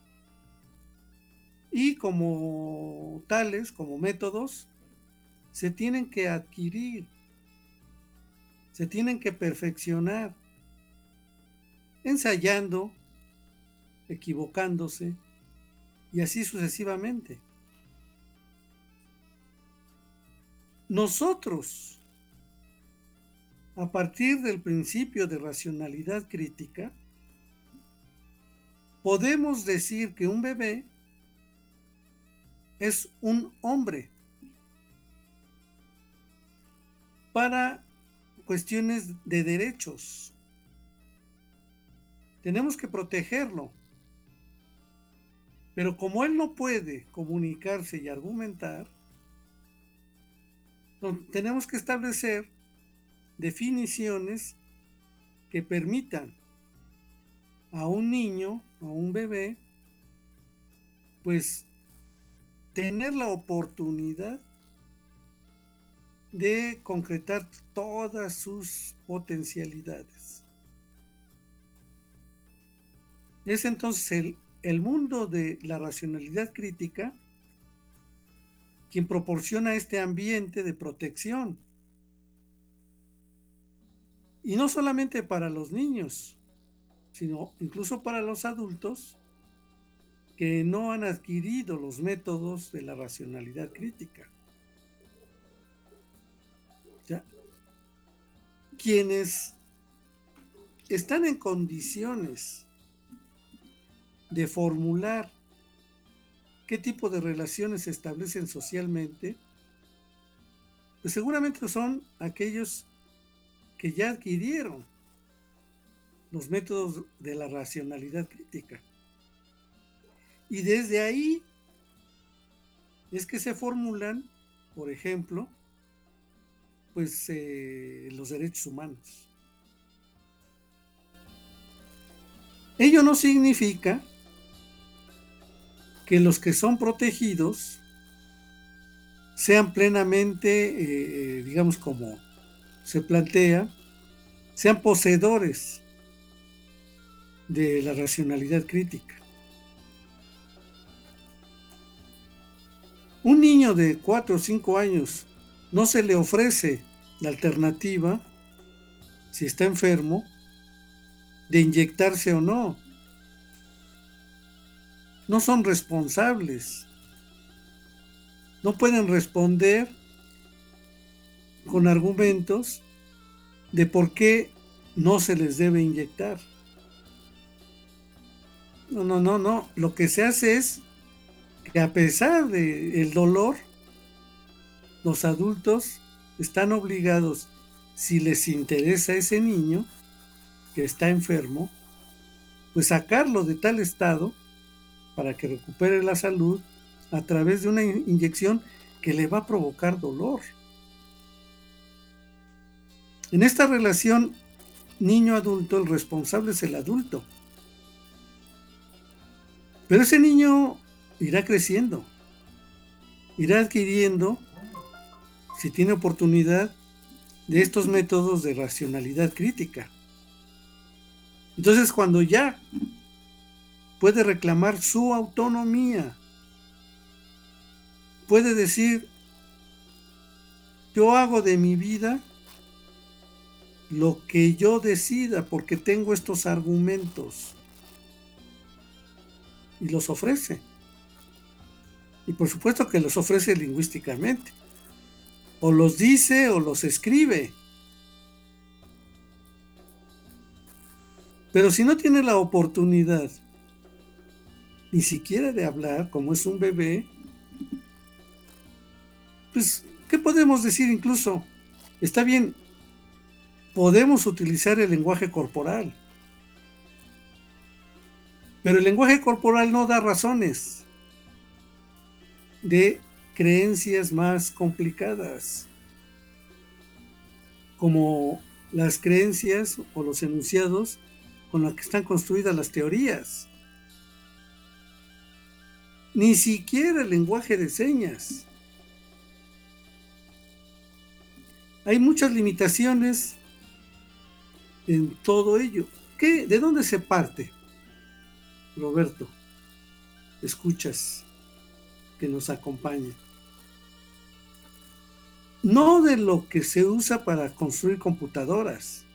Y como tales, como métodos, se tienen que adquirir, se tienen que perfeccionar, ensayando, equivocándose, y así sucesivamente. Nosotros, a partir del principio de racionalidad crítica, podemos decir que un bebé es un hombre para cuestiones de derechos. Tenemos que protegerlo. Pero como él no puede comunicarse y argumentar, tenemos que establecer definiciones que permitan a un niño, a un bebé, pues tener la oportunidad de concretar todas sus potencialidades. Es entonces el, el mundo de la racionalidad crítica quien proporciona este ambiente de protección. Y no solamente para los niños, sino incluso para los adultos que no han adquirido los métodos de la racionalidad crítica. ¿Ya? Quienes están en condiciones de formular qué tipo de relaciones se establecen socialmente, pues seguramente son aquellos que ya adquirieron los métodos de la racionalidad crítica. Y desde ahí es que se formulan, por ejemplo, pues eh, los derechos humanos. Ello no significa que los que son protegidos sean plenamente, eh, digamos como se plantea, sean poseedores de la racionalidad crítica. Un niño de cuatro o cinco años no se le ofrece la alternativa, si está enfermo, de inyectarse o no. No son responsables. No pueden responder con argumentos de por qué no se les debe inyectar. No, no, no, no. Lo que se hace es que a pesar del dolor, los adultos están obligados, si les interesa ese niño que está enfermo, pues sacarlo de tal estado para que recupere la salud a través de una inyección que le va a provocar dolor. En esta relación niño-adulto, el responsable es el adulto. Pero ese niño irá creciendo, irá adquiriendo, si tiene oportunidad, de estos métodos de racionalidad crítica. Entonces, cuando ya puede reclamar su autonomía, puede decir, yo hago de mi vida lo que yo decida porque tengo estos argumentos, y los ofrece. Y por supuesto que los ofrece lingüísticamente. O los dice o los escribe. Pero si no tiene la oportunidad ni siquiera de hablar, como es un bebé, pues, ¿qué podemos decir incluso? Está bien, podemos utilizar el lenguaje corporal. Pero el lenguaje corporal no da razones de creencias más complicadas, como las creencias o los enunciados con los que están construidas las teorías. Ni siquiera el lenguaje de señas. Hay muchas limitaciones en todo ello. ¿Qué? ¿De dónde se parte? Roberto, escuchas que nos acompaña. No de lo que se usa para construir computadoras,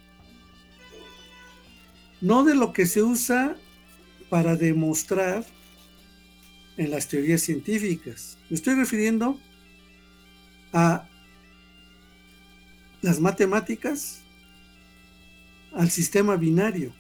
no de lo que se usa para demostrar en las teorías científicas. Me estoy refiriendo a las matemáticas, al sistema binario,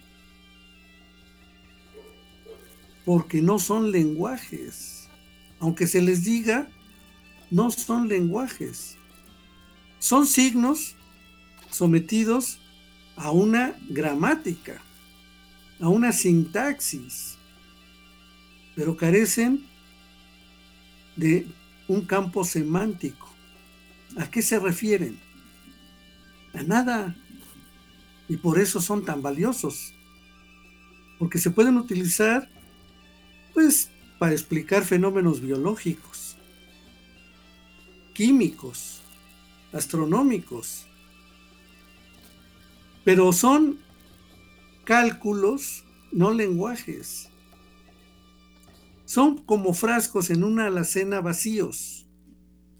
porque no son lenguajes. Aunque se les diga, no son lenguajes. Son signos sometidos a una gramática, a una sintaxis, pero carecen de un campo semántico. ¿A qué se refieren? A nada. Y por eso son tan valiosos, porque se pueden utilizar pues para explicar fenómenos biológicos, químicos, astronómicos, pero son cálculos, no lenguajes. Son como frascos en una alacena vacíos.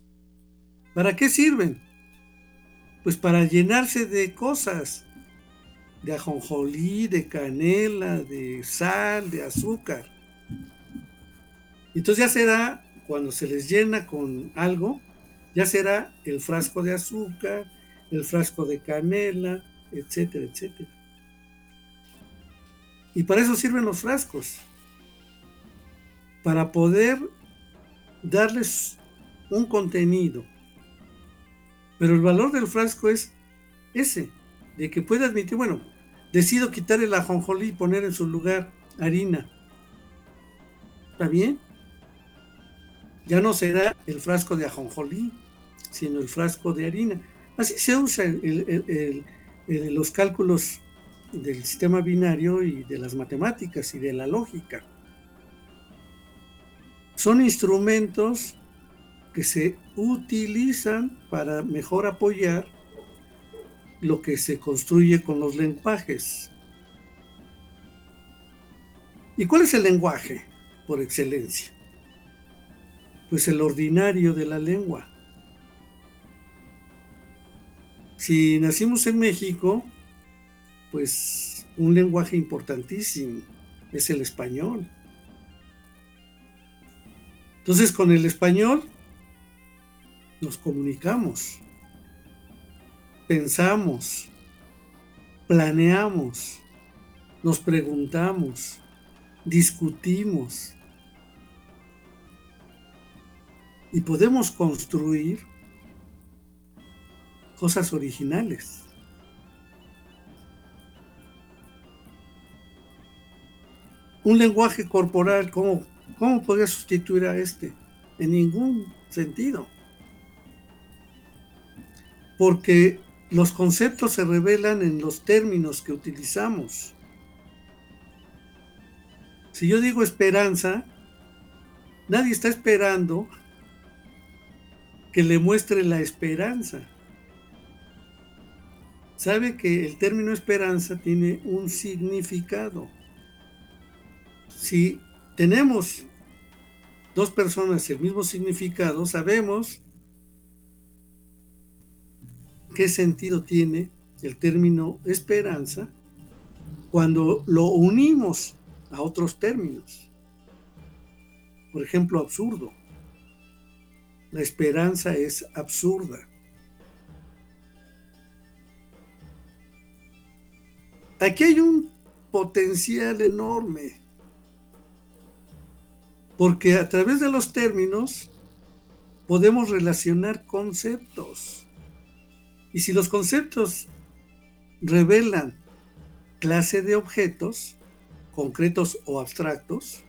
¿Para qué sirven? Pues para llenarse de cosas, de ajonjolí, de canela, de sal, de azúcar. Entonces ya será, cuando se les llena con algo, ya será el frasco de azúcar, el frasco de canela, etcétera, etcétera. Y para eso sirven los frascos, para poder darles un contenido. Pero el valor del frasco es ese, de que puede admitir, bueno, decido quitar el ajonjolí y poner en su lugar harina. ¿Está bien? Ya no será el frasco de ajonjolí, sino el frasco de harina. Así se usa el, el, el, el, los cálculos del sistema binario y de las matemáticas y de la lógica. Son instrumentos que se utilizan para mejor apoyar lo que se construye con los lenguajes. ¿Y cuál es el lenguaje por excelencia? Pues el ordinario de la lengua. Si nacimos en México, pues un lenguaje importantísimo es el español. Entonces, con el español nos comunicamos, pensamos, planeamos, nos preguntamos, discutimos y podemos construir cosas originales. Un lenguaje corporal, ¿cómo, cómo podría sustituir a este? En ningún sentido. Porque los conceptos se revelan en los términos que utilizamos. Si yo digo esperanza, nadie está esperando que le muestre la esperanza. Sabe que el término esperanza tiene un significado. Si tenemos dos personas el mismo significado, sabemos qué sentido tiene el término esperanza cuando lo unimos a otros términos. Por ejemplo, absurdo. La esperanza es absurda. Aquí hay un potencial enorme, porque a través de los términos podemos relacionar conceptos. Y si los conceptos revelan clase de objetos, concretos o abstractos,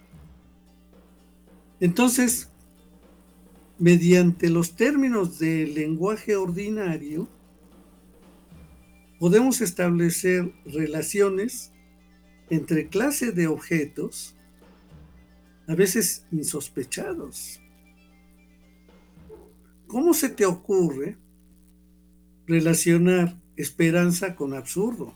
entonces, mediante los términos del lenguaje ordinario, podemos establecer relaciones entre clases de objetos, a veces insospechados. ¿Cómo se te ocurre relacionar esperanza con absurdo?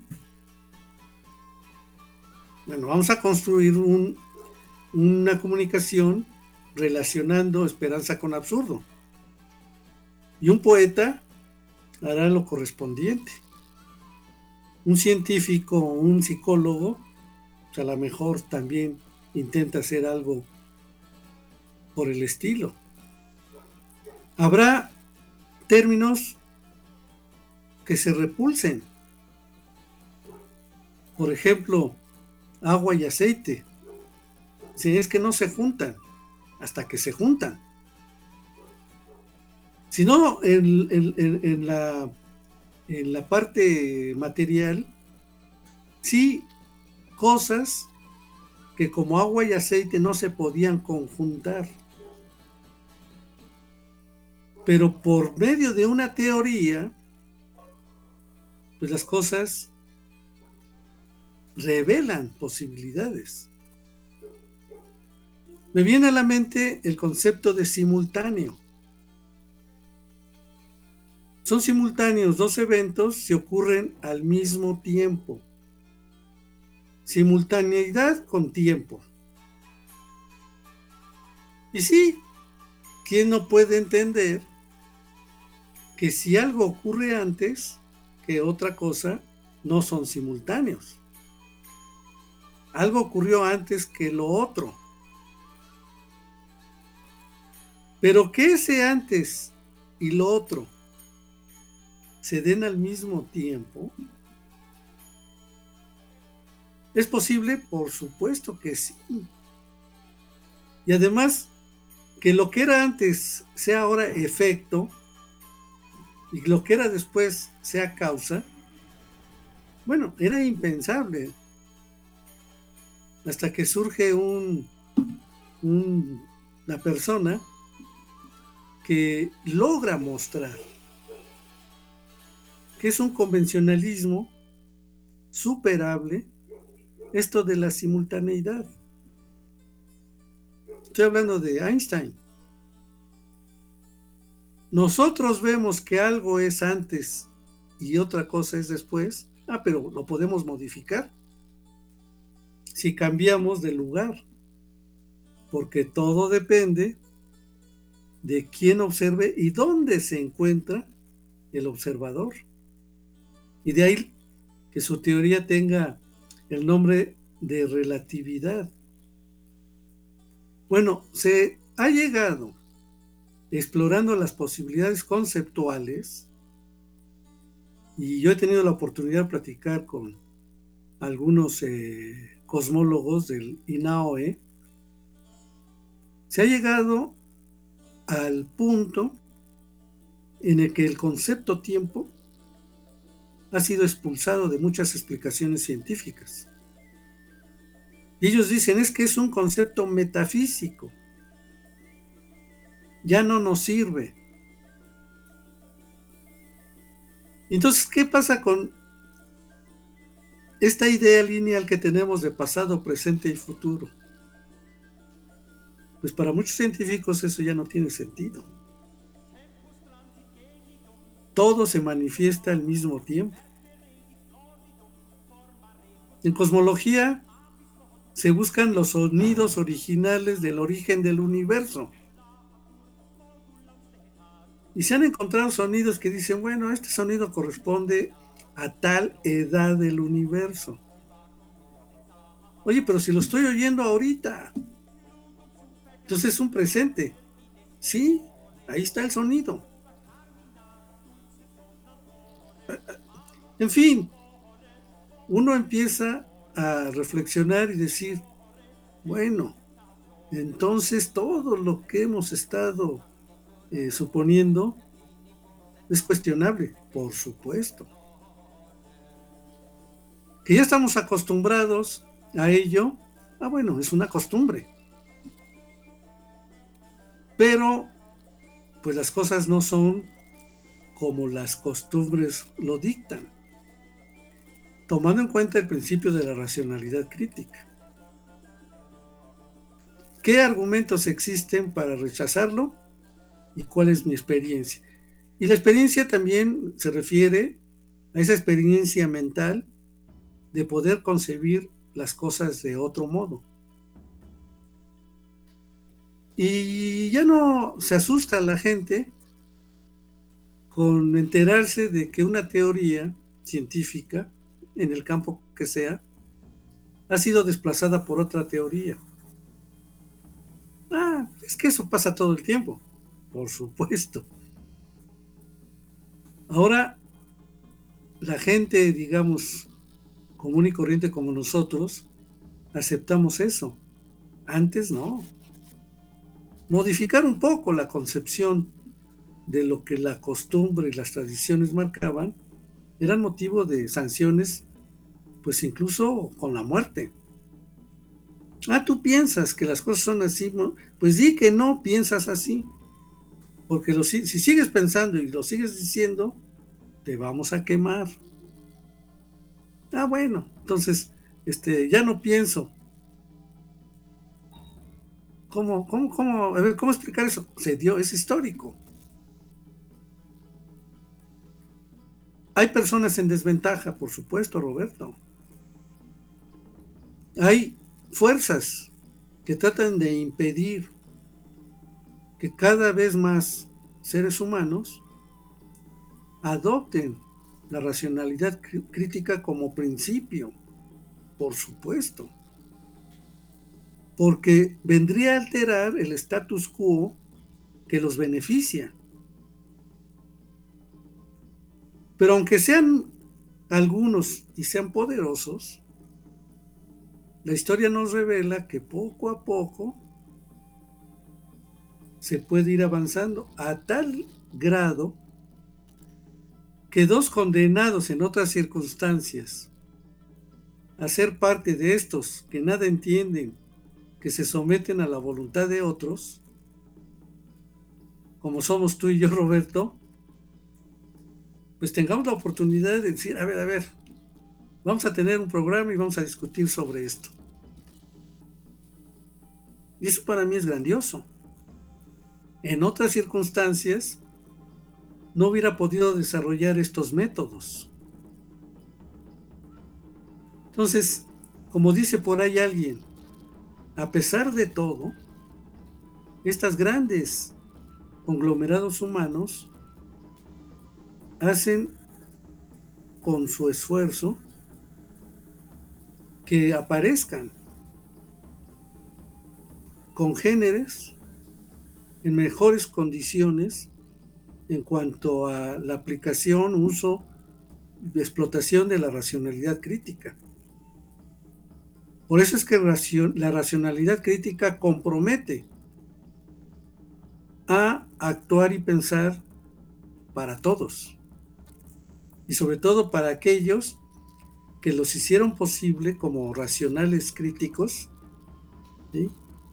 Bueno, vamos a construir un, una comunicación relacionando esperanza con absurdo. Y un poeta hará lo correspondiente. Un científico o un psicólogo, pues a lo mejor también intenta hacer algo por el estilo. Habrá términos que se repulsen. Por ejemplo, agua y aceite. Si es que no se juntan, hasta que se juntan. Si no, en, en, en, en, la, en la parte material, sí, cosas que como agua y aceite no se podían conjuntar. Pero por medio de una teoría, pues las cosas revelan posibilidades. Me viene a la mente el concepto de simultáneo. Son simultáneos dos eventos si ocurren al mismo tiempo. Simultaneidad con tiempo. Y sí, ¿quién no puede entender que si algo ocurre antes que otra cosa, no son simultáneos. Algo ocurrió antes que lo otro. Pero que ese antes y lo otro se den al mismo tiempo, ¿es posible? Por supuesto que sí. Y además, que lo que era antes sea ahora efecto y lo que era después sea causa, bueno, era impensable. Hasta que surge un, un, una persona que logra mostrar que es un convencionalismo superable esto de la simultaneidad. Estoy hablando de Einstein. Nosotros vemos que algo es antes y otra cosa es después. Ah, pero lo podemos modificar si cambiamos de lugar, porque todo depende de quién observe y dónde se encuentra el observador. Y de ahí que su teoría tenga el nombre de relatividad. Bueno, se ha llegado, explorando las posibilidades conceptuales, y yo he tenido la oportunidad de platicar con algunos eh, cosmólogos del I N A O E, se ha llegado al punto en el que el concepto tiempo ha sido expulsado de muchas explicaciones científicas. Y ellos dicen, es que es un concepto metafísico, ya no nos sirve. Entonces, ¿qué pasa con esta idea lineal que tenemos de pasado, presente y futuro? Pues para muchos científicos eso ya no tiene sentido. Todo se manifiesta al mismo tiempo. En cosmología se buscan los sonidos originales del origen del universo. Y se han encontrado sonidos que dicen, bueno, este sonido corresponde a tal edad del universo. Oye, pero si lo estoy oyendo ahorita, entonces es un presente. Sí, ahí está el sonido. En fin, uno empieza a reflexionar y decir, bueno, entonces todo lo que hemos estado eh, suponiendo es cuestionable, por supuesto. Que ya estamos acostumbrados a ello, ah bueno, es una costumbre. Pero, pues las cosas no son como las costumbres lo dictan, tomando en cuenta el principio de la racionalidad crítica. ¿Qué argumentos existen para rechazarlo? ¿Y cuál es mi experiencia? Y la experiencia también se refiere a esa experiencia mental de poder concebir las cosas de otro modo. Y ya no se asusta la gente con enterarse de que una teoría científica, en el campo que sea, ha sido desplazada por otra teoría. Ah, es que eso pasa todo el tiempo, por supuesto. Ahora, la gente, digamos, común y corriente como nosotros, aceptamos eso. Antes no. Modificar un poco la concepción de lo que la costumbre y las tradiciones marcaban eran motivo de sanciones, pues incluso con la muerte. Ah, tú piensas que las cosas son así, ¿no? Pues di que no piensas así, porque lo, si sigues pensando y lo sigues diciendo, te vamos a quemar. Ah, bueno, entonces, este, ya no pienso. ¿Cómo, cómo, cómo, a ver, cómo explicar eso? Se dio, es histórico. Hay personas en desventaja, por supuesto, Roberto. Hay fuerzas que tratan de impedir que cada vez más seres humanos adopten la racionalidad cr- crítica como principio, por supuesto, porque vendría a alterar el status quo que los beneficia. Pero aunque sean algunos y sean poderosos, la historia nos revela que poco a poco se puede ir avanzando a tal grado que dos condenados en otras circunstancias a ser parte de estos que nada entienden, que se someten a la voluntad de otros, como somos tú y yo, Roberto, pues tengamos la oportunidad de decir, a ver, a ver, vamos a tener un programa y vamos a discutir sobre esto. Y eso para mí es grandioso. En otras circunstancias no hubiera podido desarrollar estos métodos. Entonces, como dice por ahí alguien, a pesar de todo, estas grandes conglomerados humanos hacen con su esfuerzo que aparezcan congéneres en mejores condiciones en cuanto a la aplicación, uso y explotación de la racionalidad crítica. Por eso es que la racionalidad crítica compromete a actuar y pensar para todos, y sobre todo para aquellos que los hicieron posible como racionales críticos, ¿sí?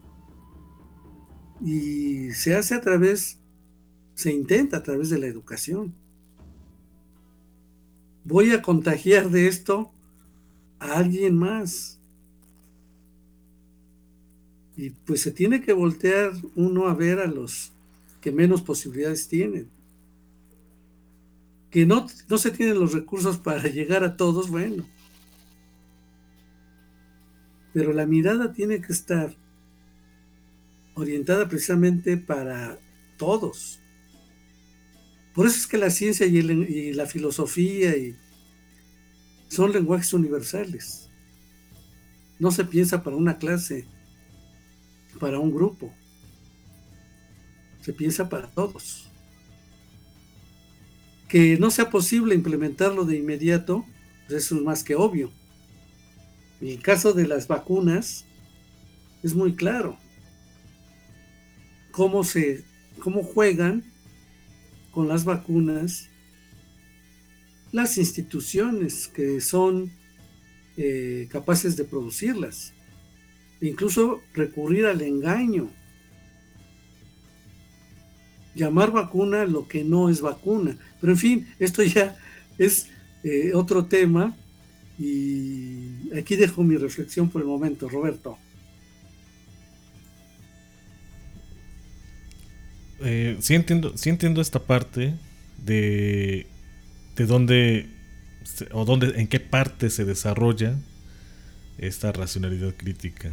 Y se hace a través, se intenta a través de la educación. Voy a contagiar de esto a alguien más. Y pues se tiene que voltear uno a ver a los que menos posibilidades tienen. Que no, no se tienen los recursos para llegar a todos, bueno. Pero la mirada tiene que estar orientada precisamente para todos. Por eso es que la ciencia y, el, y la filosofía y son lenguajes universales. No se piensa para una clase, para un grupo. Se piensa para todos. Que no sea posible implementarlo de inmediato, pues eso es más que obvio. En el caso de las vacunas, es muy claro cómo se, cómo juegan con las vacunas las instituciones que son eh, capaces de producirlas, e incluso recurrir al engaño, llamar vacuna lo que no es vacuna. Pero en fin, esto ya es eh, otro tema, y aquí dejo mi reflexión por el momento, Roberto. Eh, sí entiendo, sí entiendo esta parte de, de dónde se, o dónde, en qué parte se desarrolla esta racionalidad crítica.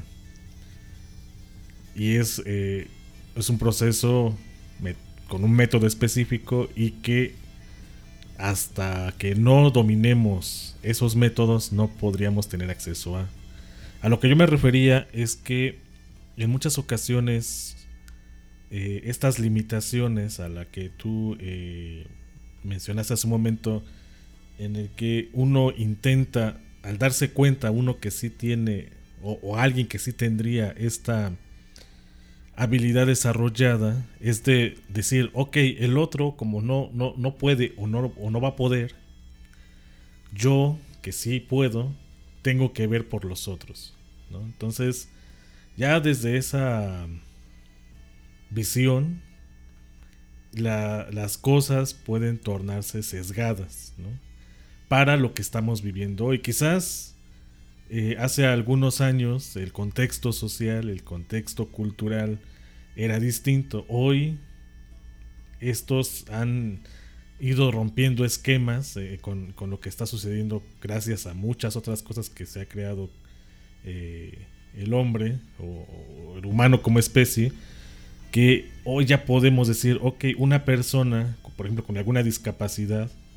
Y es, eh, es un proceso met, con un método específico, y que hasta que no dominemos esos métodos no podríamos tener acceso a. A lo que yo me refería es que en muchas ocasiones eh, estas limitaciones a la que tú eh, mencionaste hace un momento, en el que uno intenta, al darse cuenta uno que sí tiene, o, o alguien que sí tendría esta habilidad desarrollada, es de decir, ok, el otro como no, no, no puede o no, o no va a poder, yo que sí puedo, tengo que ver por los otros, ¿no? Entonces, ya desde esa visión, la, las cosas pueden tornarse sesgadas, ¿no? Para lo que estamos viviendo hoy. Quizás eh, hace algunos años el contexto social, el contexto cultural era distinto. Hoy estos han ido rompiendo esquemas eh, con, con lo que está sucediendo gracias a muchas otras cosas que se ha creado eh, el hombre o, o el humano como especie, que hoy ya podemos decir, ok, una persona, por ejemplo, con alguna discapacidad,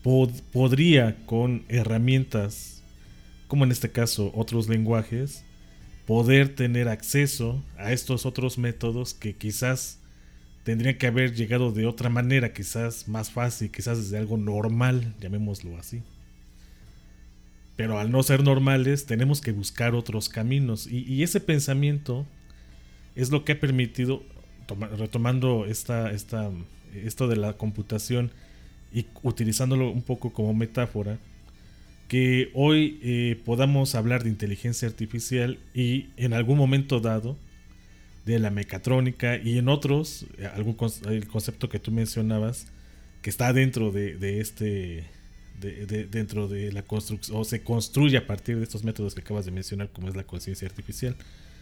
pod- podría con herramientas, como en este caso otros lenguajes, poder tener acceso a estos otros métodos que quizás tendrían que haber llegado de otra manera, quizás más fácil, quizás desde algo normal, llamémoslo así. Pero al no ser normales, tenemos que buscar otros caminos. Y, y ese pensamiento es lo que ha permitido, toma, retomando esta, esta, esto de la computación y utilizándolo un poco como metáfora, que hoy eh, podamos hablar de inteligencia artificial y en algún momento dado de la mecatrónica y en otros, algún el concepto que tú mencionabas, que está dentro de, de este, de, de, dentro de la construcción, o se construye a partir de estos métodos que acabas de mencionar, como es la conciencia artificial.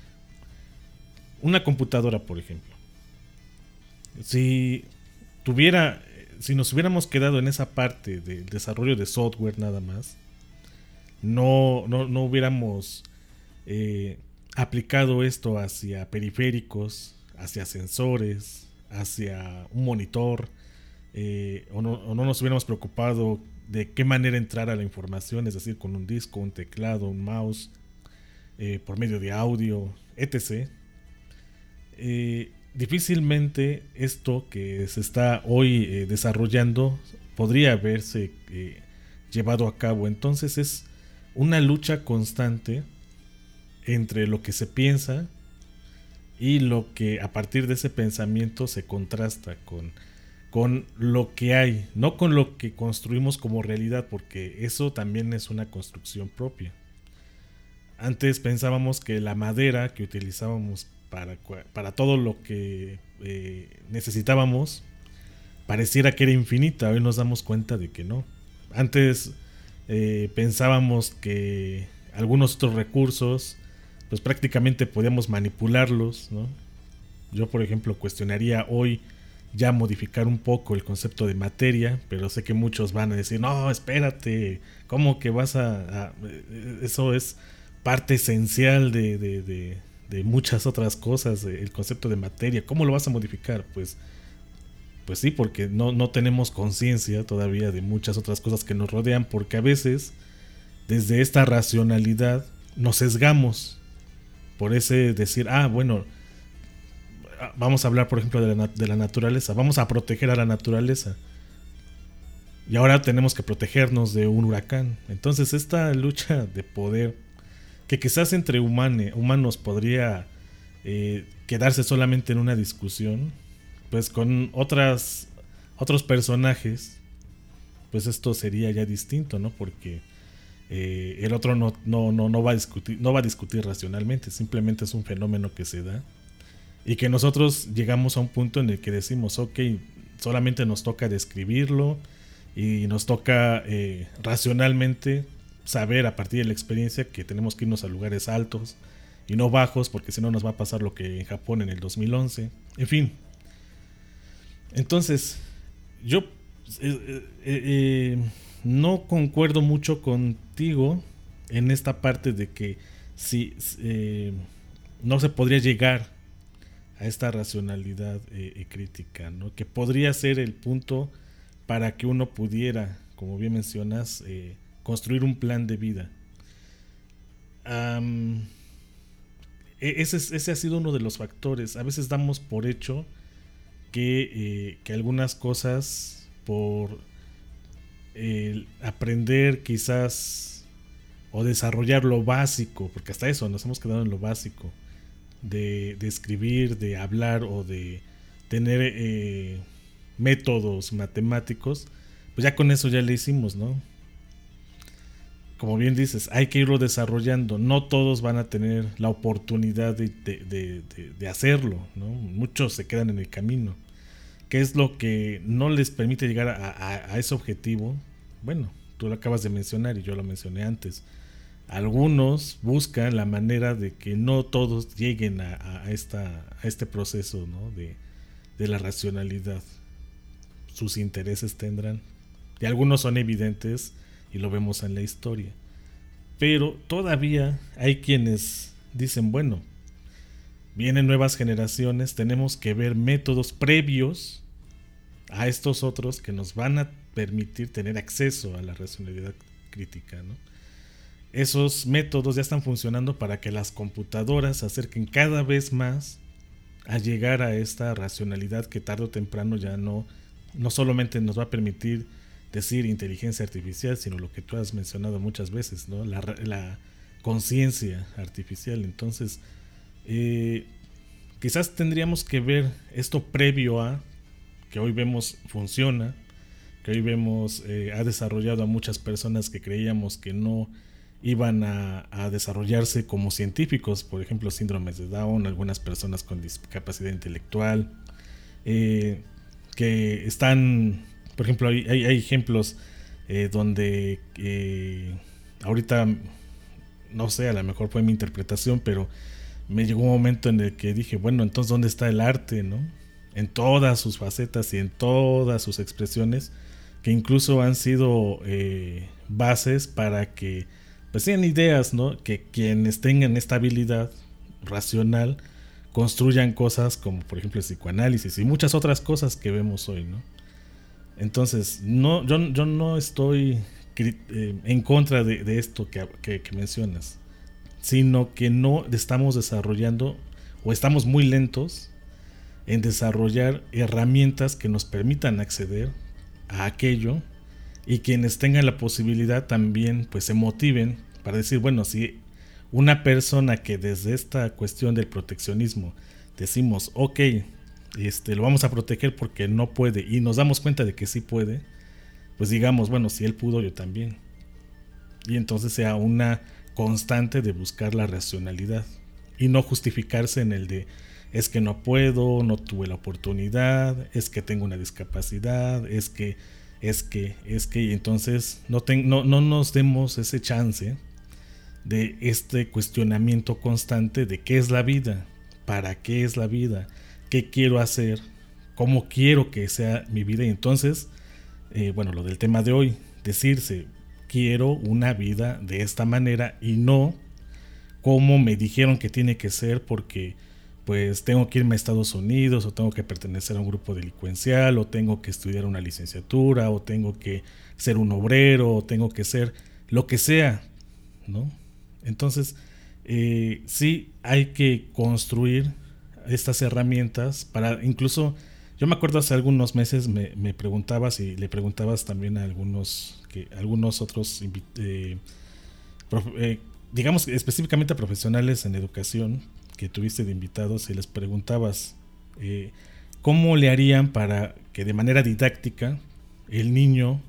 Una computadora, por ejemplo. Si tuviera, si nos hubiéramos quedado en esa parte del desarrollo de software nada más, no, no, no hubiéramos eh, aplicado esto hacia periféricos, hacia sensores, hacia un monitor, eh, o, no, o no nos hubiéramos preocupado de qué manera entrar a la información, es decir, con un disco, un teclado, un mouse, eh, por medio de audio, etcétera. Eh, difícilmente esto que se está hoy eh, desarrollando podría haberse eh, llevado a cabo. Entonces es una lucha constante entre lo que se piensa y lo que a partir de ese pensamiento se contrasta con, con lo que hay, no con lo que construimos como realidad, porque eso también es una construcción propia. Antes pensábamos que la madera que utilizábamos para, para todo lo que eh, necesitábamos pareciera que era infinita. Hoy nos damos cuenta de que no. Antes eh, pensábamos que algunos otros recursos pues prácticamente podíamos manipularlos, ¿no? Yo, por ejemplo, cuestionaría hoy ya modificar un poco el concepto de materia, pero sé que muchos van a decir, no, espérate, ¿cómo que vas a...? a eso es parte esencial de, de, de, de muchas otras cosas, el concepto de materia. ¿Cómo lo vas a modificar? Pues, pues sí, porque no, no tenemos conciencia todavía de muchas otras cosas que nos rodean, porque a veces, desde esta racionalidad, nos sesgamos por ese decir, ah, bueno, vamos a hablar, por ejemplo, de la, de la naturaleza, vamos a proteger a la naturaleza. Y ahora tenemos que protegernos de un huracán. Entonces esta lucha de poder, que quizás entre humane, humanos podría eh, quedarse solamente en una discusión, pues con otras, otros personajes, pues esto sería ya distinto, ¿no? Porque eh, el otro no, no, no, no, va a discutir, no va a discutir racionalmente, simplemente es un fenómeno que se da. Y que nosotros llegamos a un punto en el que decimos, ok, solamente nos toca describirlo y nos toca eh, racionalmente saber a partir de la experiencia que tenemos que irnos a lugares altos y no bajos, porque si no nos va a pasar lo que en Japón en el dos mil once. En fin. Entonces, yo eh, eh, eh, no concuerdo mucho contigo en esta parte de que si eh, no se podría llegar a esta racionalidad eh, crítica, ¿no? Que podría ser el punto para que uno pudiera, como bien mencionas, eh, construir un plan de vida. Um, ese, ese ha sido uno de los factores. A veces damos por hecho que, eh, que algunas cosas, por eh, aprender quizás o desarrollar lo básico, porque hasta eso nos hemos quedado en lo básico, De, de escribir, de hablar o de tener eh, métodos matemáticos, pues ya con eso ya le hicimos, ¿no? Como bien dices, hay que irlo desarrollando. No todos van a tener la oportunidad de, de, de, de, de hacerlo, ¿no? Muchos se quedan en el camino. ¿Qué es lo que no les permite llegar a, a, a ese objetivo? Bueno, tú lo acabas de mencionar y yo lo mencioné antes. Algunos buscan la manera de que no todos lleguen a, a, esta, a este proceso, ¿no? de, de la racionalidad. Sus intereses tendrán. Y algunos son evidentes y lo vemos en la historia. Pero todavía hay quienes dicen, bueno, vienen nuevas generaciones, tenemos que ver métodos previos a estos otros que nos van a permitir tener acceso a la racionalidad crítica, ¿no? Esos métodos ya están funcionando para que las computadoras se acerquen cada vez más a llegar a esta racionalidad que tarde o temprano ya no, no solamente nos va a permitir decir inteligencia artificial, sino lo que tú has mencionado muchas veces, ¿no? La, la conciencia artificial. Entonces, eh, quizás tendríamos que ver esto previo a que hoy vemos funciona, que hoy vemos eh, ha desarrollado a muchas personas que creíamos que no iban a, a desarrollarse como científicos, por ejemplo síndromes de Down, algunas personas con discapacidad intelectual, eh, que están, por ejemplo hay, hay, hay ejemplos eh, donde eh, ahorita no sé, a lo mejor fue mi interpretación, pero me llegó un momento en el que dije, bueno, entonces ¿dónde está el arte, no? En todas sus facetas y en todas sus expresiones, que incluso han sido eh, bases para que pues sean ideas, ¿no? Que quienes tengan esta habilidad racional construyan cosas como por ejemplo el psicoanálisis y muchas otras cosas que vemos hoy, ¿no? Entonces, no, yo, yo no estoy eh, en contra de, de esto que, que, que mencionas, sino que no estamos desarrollando o estamos muy lentos en desarrollar herramientas que nos permitan acceder a aquello, y quienes tengan la posibilidad también pues se motiven para decir, bueno, si una persona que desde esta cuestión del proteccionismo decimos, ok, este, lo vamos a proteger porque no puede, y nos damos cuenta de que sí puede, pues digamos, bueno, si él pudo, yo también. Y entonces sea una constante de buscar la racionalidad y no justificarse en el de es que no puedo, no tuve la oportunidad, es que tengo una discapacidad, es que, es que, es que, y entonces no, ten, no, no nos demos ese chance de este cuestionamiento constante de qué es la vida, para qué es la vida, qué quiero hacer, cómo quiero que sea mi vida. Y entonces, eh, bueno, lo del tema de hoy, decirse, quiero una vida de esta manera y no como me dijeron que tiene que ser porque pues tengo que irme a Estados Unidos, o tengo que pertenecer a un grupo delincuencial, o tengo que estudiar una licenciatura, o tengo que ser un obrero, o tengo que ser lo que sea, ¿no? Entonces, eh, sí hay que construir estas herramientas para, incluso, yo me acuerdo hace algunos meses me, me preguntabas y le preguntabas también a algunos, que, algunos otros, eh, prof, eh, digamos específicamente a profesionales en educación, que tuviste de invitados, y les preguntabas eh, cómo le harían para que de manera didáctica el niño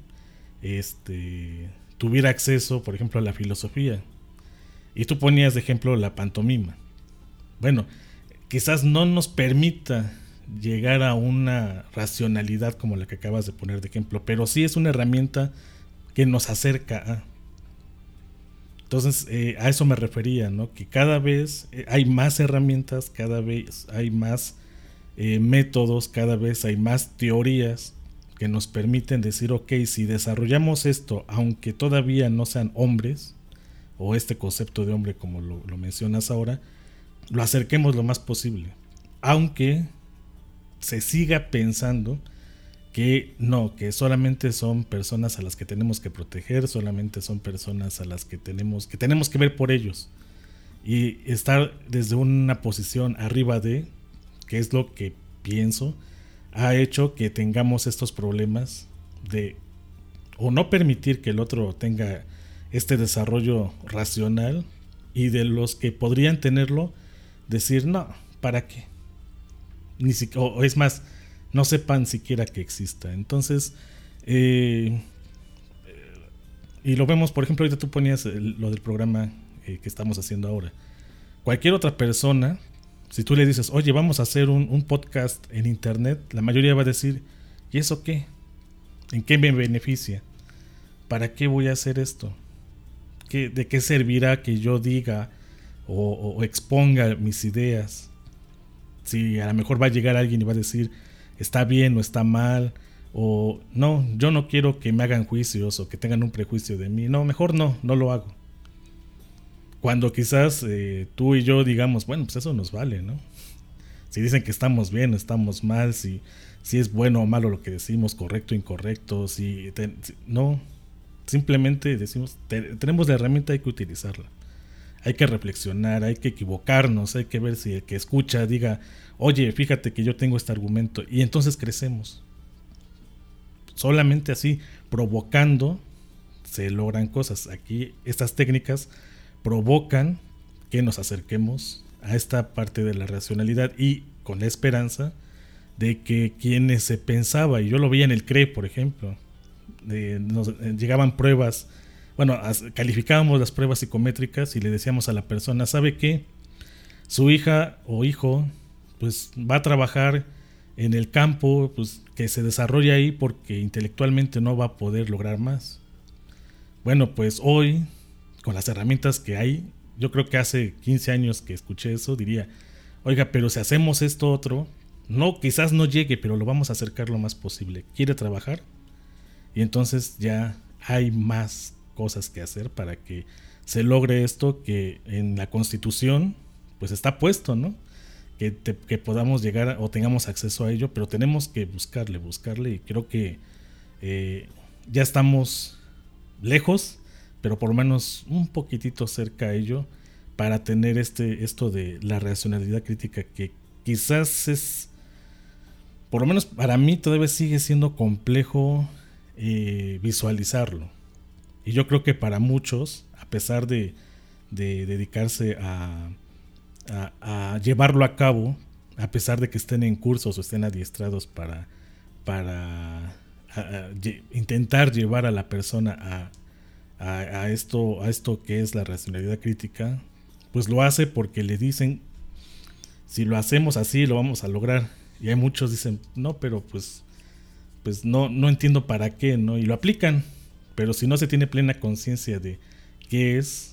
este, tuviera acceso, por ejemplo, a la filosofía. Y tú ponías de ejemplo la pantomima. Bueno, quizás no nos permita llegar a una racionalidad como la que acabas de poner de ejemplo, pero sí es una herramienta que nos acerca a... Entonces, eh, a eso me refería, ¿no? Que cada vez eh, hay más herramientas, cada vez hay más eh, métodos, cada vez hay más teorías que nos permiten decir, ok, si desarrollamos esto, aunque todavía no sean hombres, o este concepto de hombre como lo, lo mencionas ahora, lo acerquemos lo más posible. Aunque se siga pensando que no, que solamente son personas a las que tenemos que proteger, solamente son personas a las que tenemos que tenemos que ver por ellos, y estar desde una posición arriba de, que es lo que pienso, ha hecho que tengamos estos problemas de o no permitir que el otro tenga este desarrollo racional, y de los que podrían tenerlo, decir no, ¿para qué? Ni si, o, o es más, no sepan siquiera que exista. Entonces, eh, y lo vemos, por ejemplo, ahorita tú ponías el, lo del programa eh, que estamos haciendo ahora. Cualquier otra persona, si tú le dices, oye, vamos a hacer un, un podcast en internet, la mayoría va a decir, ¿y eso qué? ¿En qué me beneficia? ¿Para qué voy a hacer esto? ¿Qué, ¿De qué servirá que yo diga o, o exponga mis ideas? Si a lo mejor va a llegar alguien y va a decir, está bien o está mal, o no, yo no quiero que me hagan juicios o que tengan un prejuicio de mí, no, mejor no, no lo hago. Cuando quizás eh, tú y yo digamos, bueno, pues eso nos vale, ¿no? si dicen que estamos bien o estamos mal, si, si es bueno o malo lo que decimos, correcto o incorrecto, si, te, si no, simplemente decimos, te, tenemos la herramienta, hay que utilizarla. Hay que reflexionar, hay que equivocarnos, hay que ver si el que escucha diga, oye, fíjate que yo tengo este argumento, y entonces crecemos. Solamente así, provocando, se logran cosas. Aquí estas técnicas provocan que nos acerquemos a esta parte de la racionalidad y con la esperanza de que quienes se pensaba, y yo lo veía en el C R E, por ejemplo, de, nos eh, llegaban pruebas, bueno, as, calificábamos las pruebas psicométricas y le decíamos a la persona, ¿sabe qué? Su hija o hijo pues va a trabajar en el campo, pues que se desarrolle ahí porque intelectualmente no va a poder lograr más. Bueno, pues hoy, con las herramientas que hay, yo creo que hace quince años que escuché eso, diría, oiga, pero si hacemos esto otro, no, quizás no llegue, pero lo vamos a acercar lo más posible. ¿Quiere trabajar? Y entonces ya hay más cosas que hacer para que se logre esto que en la Constitución pues está puesto, ¿no? Que, te, que podamos llegar a, o tengamos acceso a ello, pero tenemos que buscarle, buscarle y creo que eh, ya estamos lejos, pero por lo menos un poquitito cerca a ello para tener este esto de la racionalidad crítica que quizás es, por lo menos para mí todavía sigue siendo complejo eh, visualizarlo. Y yo creo que para muchos, a pesar de, de dedicarse a, a, a llevarlo a cabo, a pesar de que estén en cursos o estén adiestrados para, para a, a, intentar llevar a la persona a, a, a, esto, a esto que es la racionalidad crítica, pues lo hace porque le dicen, si lo hacemos así lo vamos a lograr. Y hay muchos dicen, no, pero pues, pues no, no entiendo para qué, ¿no? Y lo aplican. Pero si no se tiene plena conciencia de qué es,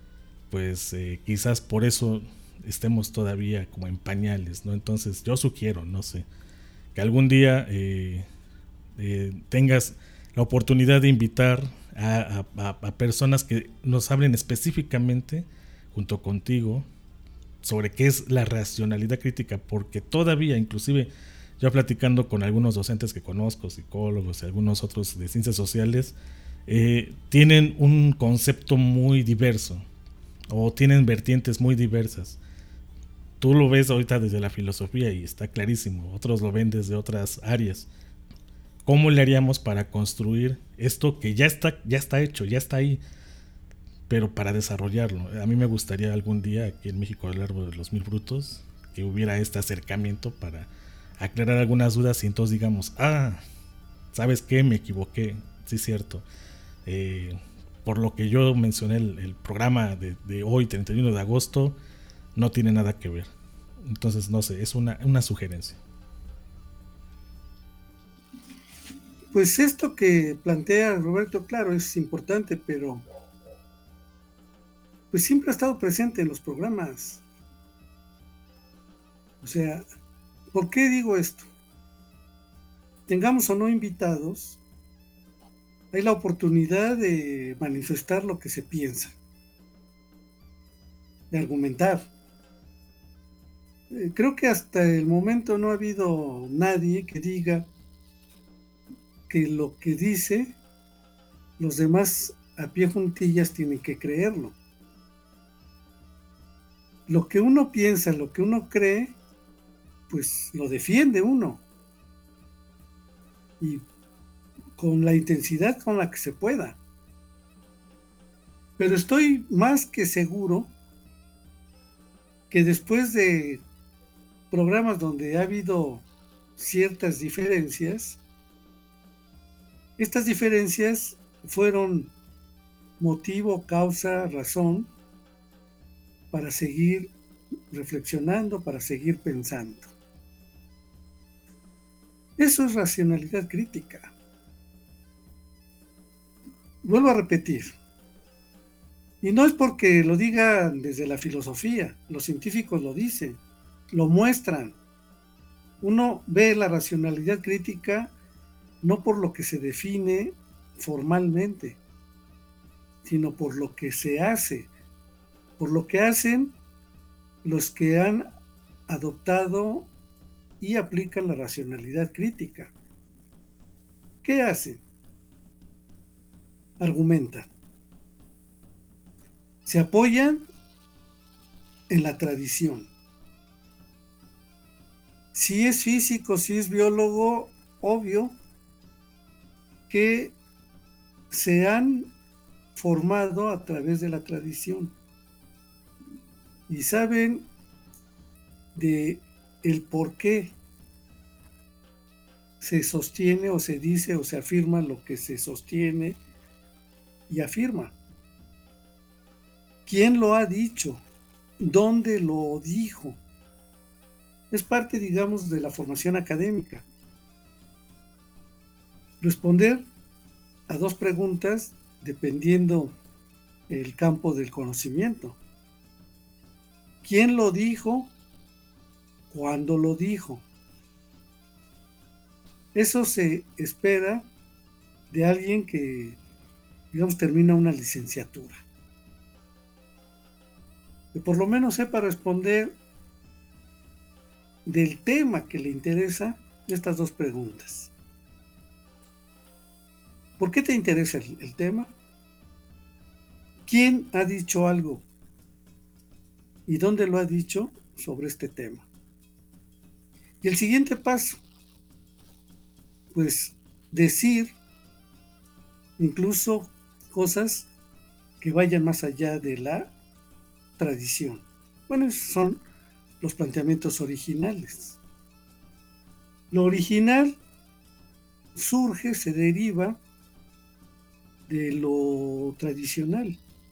pues eh, quizás por eso estemos todavía como en pañales, ¿no? Entonces yo sugiero, no sé, que algún día eh, eh, tengas la oportunidad de invitar a, a, a personas que nos hablen específicamente junto contigo sobre qué es la racionalidad crítica, porque todavía, inclusive yo platicando con algunos docentes que conozco, psicólogos y algunos otros de ciencias sociales, eh, tienen un concepto muy diverso o tienen vertientes muy diversas. Tú lo ves ahorita desde la filosofía y está clarísimo, otros lo ven desde otras áreas. ¿Cómo le haríamos para construir esto que ya está, ya está hecho, ya está ahí, pero para desarrollarlo? A mí me gustaría algún día aquí en México, a lo largo de los mil frutos, que hubiera este acercamiento para aclarar algunas dudas y entonces digamos, ah, ¿sabes qué? Me equivoqué, sí es cierto. Eh, por lo que yo mencioné, el, el programa de, de hoy, treinta y uno de agosto, no tiene nada que ver. Entonces, no sé, es una, una sugerencia. Pues esto que plantea Roberto, claro, es importante, pero pues siempre ha estado presente en los programas. O sea, ¿por qué digo esto? Tengamos o no invitados, hay la oportunidad de manifestar lo que se piensa, de argumentar. Eh, creo que hasta el momento no ha habido nadie que diga que lo que dice los demás a pie juntillas tienen que creerlo. Lo que uno piensa, lo que uno cree, pues lo defiende uno. Y con la intensidad con la que se pueda. Pero estoy más que seguro que después de programas donde ha habido ciertas diferencias, estas diferencias fueron motivo, causa, razón para seguir reflexionando, para seguir pensando. Eso es racionalidad crítica. Vuelvo a repetir, y no es porque lo digan desde la filosofía, los científicos lo dicen, lo muestran. Uno ve la racionalidad crítica no por lo que se define formalmente, sino por lo que se hace, por lo que hacen los que han adoptado y aplican la racionalidad crítica. ¿Qué hacen? Argumentan. Se apoyan en la tradición. Si es físico, si es biólogo, obvio que se han formado a través de la tradición y saben de el por qué se sostiene o se dice o se afirma lo que se sostiene y afirma. ¿Quién lo ha dicho? ¿Dónde lo dijo? Es parte, digamos, de la formación académica. Responder a dos preguntas dependiendo el campo del conocimiento. ¿Quién lo dijo? ¿Cuándo lo dijo? Eso se espera de alguien que, digamos, termina una licenciatura. Que por lo menos sepa responder del tema que le interesa estas dos preguntas. ¿Por qué te interesa el, el tema? ¿Quién ha dicho algo? ¿Y dónde lo ha dicho sobre este tema? Y el siguiente paso, pues decir incluso cosas que vayan más allá de la tradición. Bueno, esos son los planteamientos originales. Lo original surge, se deriva de lo tradicional.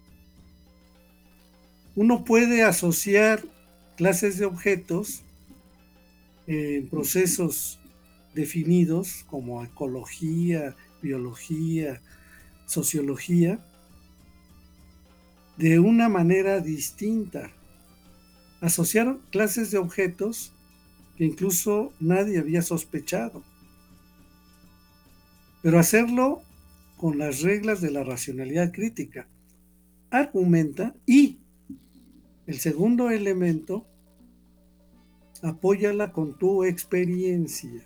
Uno puede asociar clases de objetos en procesos definidos como ecología, biología, sociología, de una manera distinta. Asociar clases de objetos que incluso nadie había sospechado. Pero hacerlo con las reglas de la racionalidad crítica. Argumenta y el segundo elemento, apóyala con tu experiencia.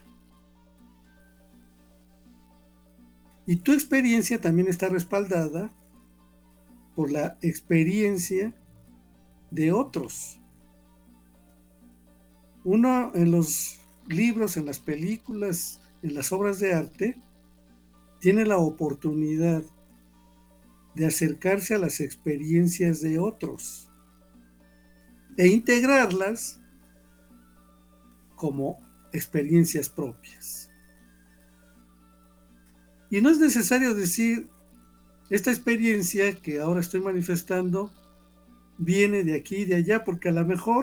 Y tu experiencia también está respaldada por la experiencia de otros. Uno en los libros, en las películas, en las obras de arte, tiene la oportunidad de acercarse a las experiencias de otros e integrarlas como experiencias propias. Y no es necesario decir, esta experiencia que ahora estoy manifestando viene de aquí y de allá, porque a lo mejor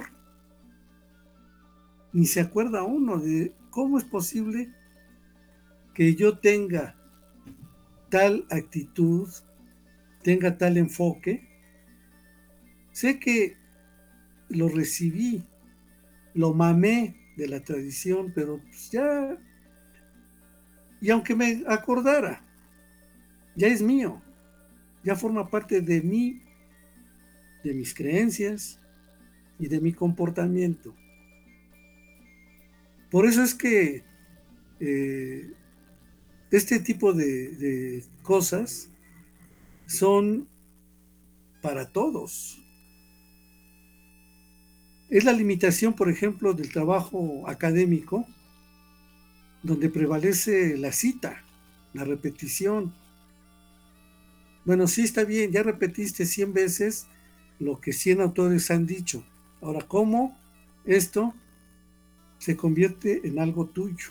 ni se acuerda uno de cómo es posible que yo tenga tal actitud, tenga tal enfoque. Sé que lo recibí, lo mamé de la tradición, pero pues ya, y aunque me acordara, ya es mío, ya forma parte de mí, de mis creencias y de mi comportamiento. Por eso es que eh, este tipo de, de cosas son para todos. Es la limitación, por ejemplo, del trabajo académico, donde prevalece la cita, la repetición. Bueno, sí está bien, ya repetiste cien veces lo que cien autores han dicho. Ahora, ¿cómo esto se convierte en algo tuyo?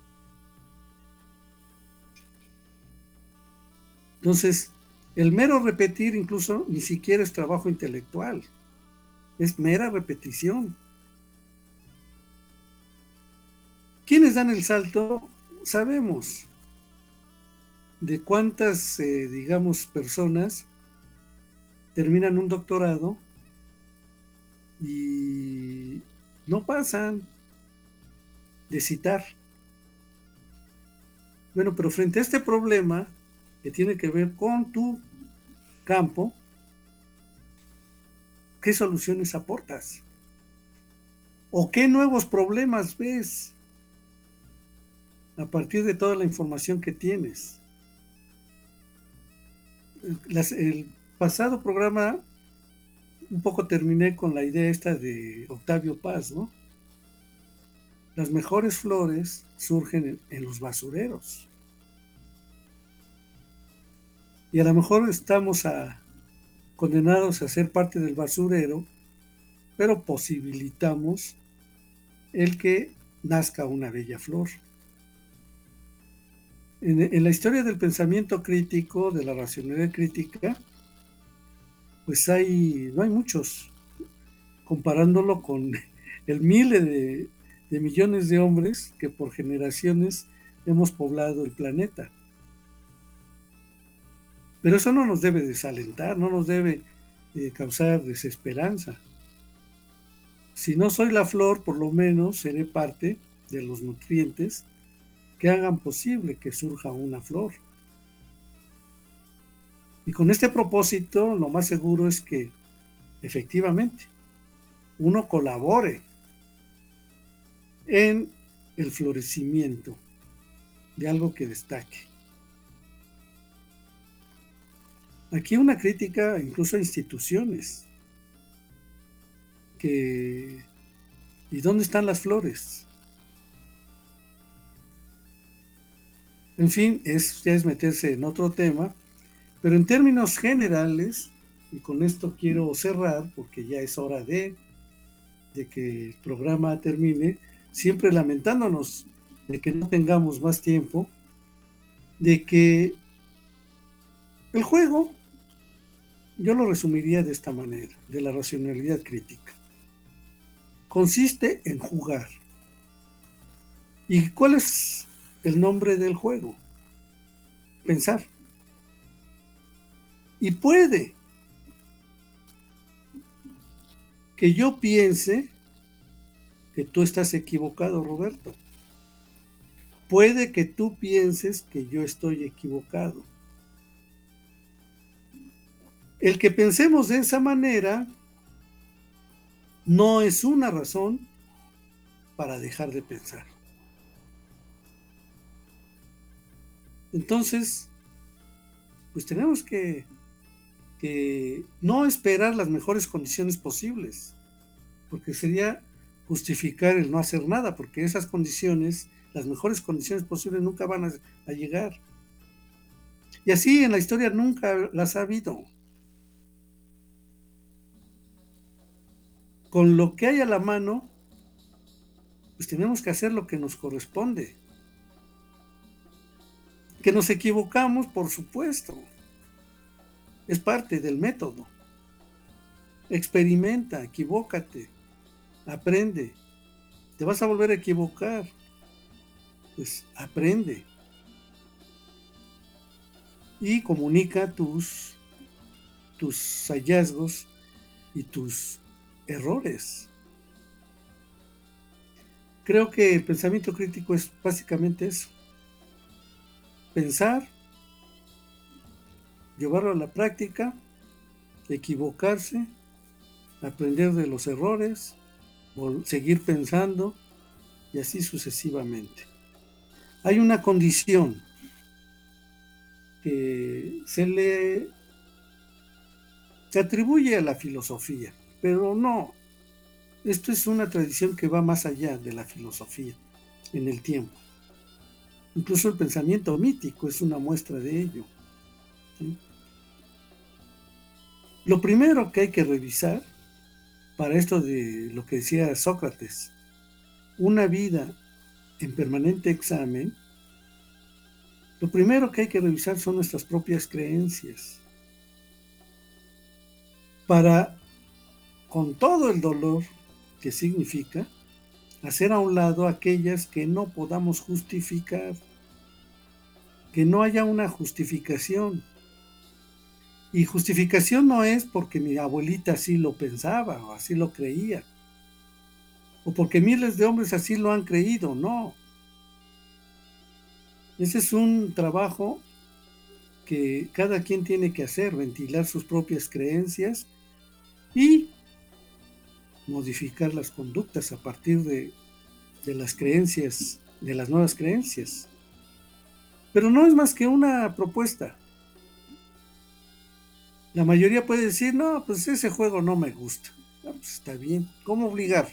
Entonces, el mero repetir incluso ni siquiera es trabajo intelectual, es mera repetición. ¿Quiénes dan el salto? Sabemos de cuántas, eh, digamos, personas terminan un doctorado y no pasan de citar. Bueno, pero frente a este problema que tiene que ver con tu campo, ¿qué soluciones aportas? ¿O qué nuevos problemas ves a partir de toda la información que tienes? Las, el pasado programa un poco terminé con la idea esta de Octavio Paz, ¿no? Las mejores flores surgen en, en los basureros. Y a lo mejor estamos a, condenados a ser parte del basurero, pero posibilitamos el que nazca una bella flor. En, en la historia del pensamiento crítico, de la racionalidad crítica, pues hay, no hay muchos, comparándolo con el miles de, de millones de hombres que por generaciones hemos poblado el planeta. Pero eso no nos debe desalentar, no nos debe eh, causar desesperanza. Si no soy la flor, por lo menos seré parte de los nutrientes que hagan posible que surja una flor. Y con este propósito, lo más seguro es que, efectivamente, uno colabore en el florecimiento de algo que destaque. Aquí una crítica incluso a instituciones. Que, ¿y dónde están las flores? En fin, es, ya es meterse en otro tema, pero en términos generales, y con esto quiero cerrar, porque ya es hora de, de que el programa termine, siempre lamentándonos de que no tengamos más tiempo, de que el juego, yo lo resumiría de esta manera, de la racionalidad crítica. Consiste en jugar. ¿Y cuál es el nombre del juego? Pensar. Y puede que yo piense que tú estás equivocado, Roberto. Puede que tú pienses que yo estoy equivocado. El que pensemos de esa manera no es una razón para dejar de pensar. Entonces, pues tenemos que, que no esperar las mejores condiciones posibles, porque sería justificar el no hacer nada, porque esas condiciones, las mejores condiciones posibles nunca van a, a llegar. Y así en la historia nunca las ha habido. Con lo que hay a la mano, pues tenemos que hacer lo que nos corresponde. Que nos equivocamos, por supuesto. Es parte del método. Experimenta, equivócate, aprende. Te vas a volver a equivocar. Pues aprende. Y comunica tus, tus hallazgos y tus errores. Creo que el pensamiento crítico es básicamente eso. Pensar, llevarlo a la práctica, equivocarse, aprender de los errores, seguir pensando y así sucesivamente. Hay una condición que se le se atribuye a la filosofía, pero no. Esto es una tradición que va más allá de la filosofía en el tiempo. Incluso el pensamiento mítico es una muestra de ello. ¿Sí? Lo primero que hay que revisar para esto de lo que decía Sócrates, una vida en permanente examen, lo primero que hay que revisar son nuestras propias creencias. Para, con todo el dolor que significa, hacer a un lado aquellas que no podamos justificar, que no haya una justificación. Y justificación no es porque mi abuelita así lo pensaba o así lo creía, o porque miles de hombres así lo han creído, no. Ese es un trabajo que cada quien tiene que hacer, ventilar sus propias creencias y modificar las conductas a partir de, de las creencias, de las nuevas creencias. Pero no es más que una propuesta. La mayoría puede decir, no, pues ese juego no me gusta. No, pues está bien, ¿cómo obligar?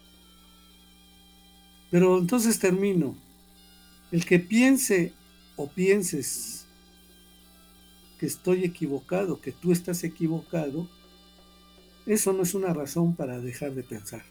Pero entonces termino. El que piense o pienses que estoy equivocado, que tú estás equivocado, eso no es una razón para dejar de pensar.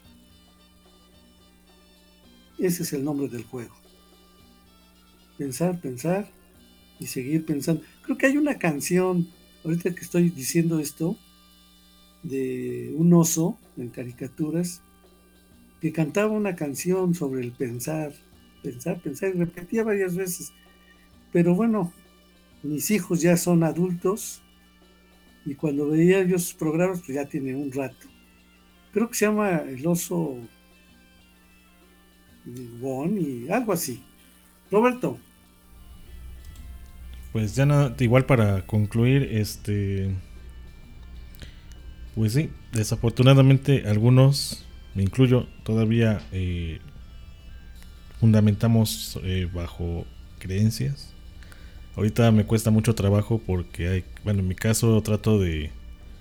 Ese es el nombre del juego. Pensar, pensar y seguir pensando. Creo que hay una canción, ahorita que estoy diciendo esto, de un oso en caricaturas, que cantaba una canción sobre el pensar, pensar, pensar, y repetía varias veces. Pero bueno, mis hijos ya son adultos, y cuando veía yo sus programas, pues ya tiene un rato. Creo que se llama El Oso Bon y algo así. Roberto. Pues ya nada, igual para concluir, este, pues sí, desafortunadamente algunos, me incluyo, todavía eh, fundamentamos eh, bajo creencias. Ahorita me cuesta mucho trabajo porque hay, bueno, en mi caso trato de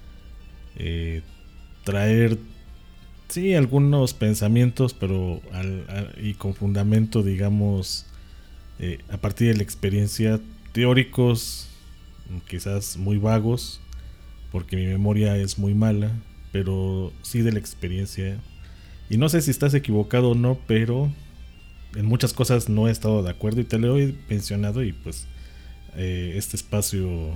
eh, traer, sí, algunos pensamientos, pero al, al, y con fundamento, digamos, eh, a partir de la experiencia, teóricos, quizás muy vagos, porque mi memoria es muy mala, pero sí de la experiencia. Y no sé si estás equivocado o no, pero en muchas cosas no he estado de acuerdo y te lo he mencionado, y pues eh, este espacio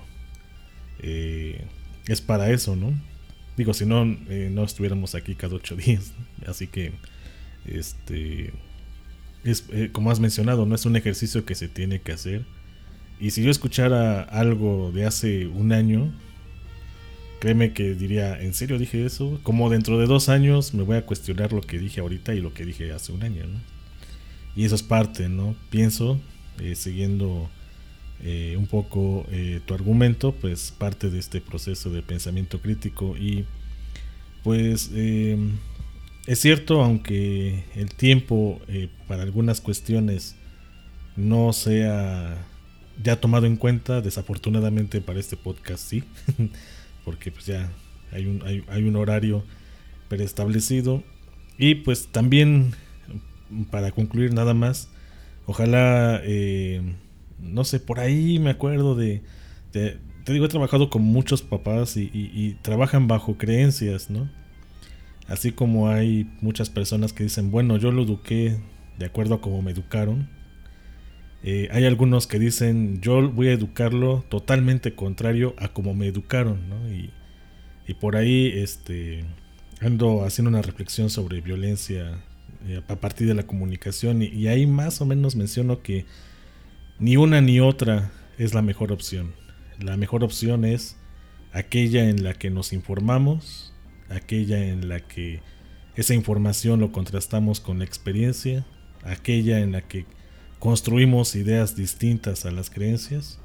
eh, es para eso, ¿no? Digo, si no, eh, no estuviéramos aquí cada ocho días, ¿no? Así que, este, es, eh, como has mencionado, no es un ejercicio que se tiene que hacer. Y si yo escuchara algo de hace un año, créeme que diría, ¿en serio dije eso? Como dentro de dos años me voy a cuestionar lo que dije ahorita y lo que dije hace un año, ¿no? Y eso es parte, ¿no? Pienso, eh, siguiendo eh, un poco eh, tu argumento, pues parte de este proceso de pensamiento crítico. Y pues eh, es cierto, aunque el tiempo eh, para algunas cuestiones no sea ya tomado en cuenta, desafortunadamente para este podcast sí, porque pues ya hay un, hay, hay un horario preestablecido. Y pues también, para concluir nada más, ojalá, eh, no sé, por ahí me acuerdo de, de, te digo, he trabajado con muchos papás y, y, y trabajan bajo creencias, ¿no? Así como hay muchas personas que dicen, bueno, yo lo eduqué de acuerdo a cómo me educaron. Eh, hay algunos que dicen, yo voy a educarlo totalmente contrario a como me educaron, ¿no? Y, y por ahí este, ando haciendo una reflexión sobre violencia eh, a partir de la comunicación, y, y ahí más o menos menciono que ni una ni otra es la mejor opción. La mejor opción es aquella en la que nos informamos, aquella en la que esa información lo contrastamos con la experiencia, aquella en la que construimos ideas distintas a las creencias,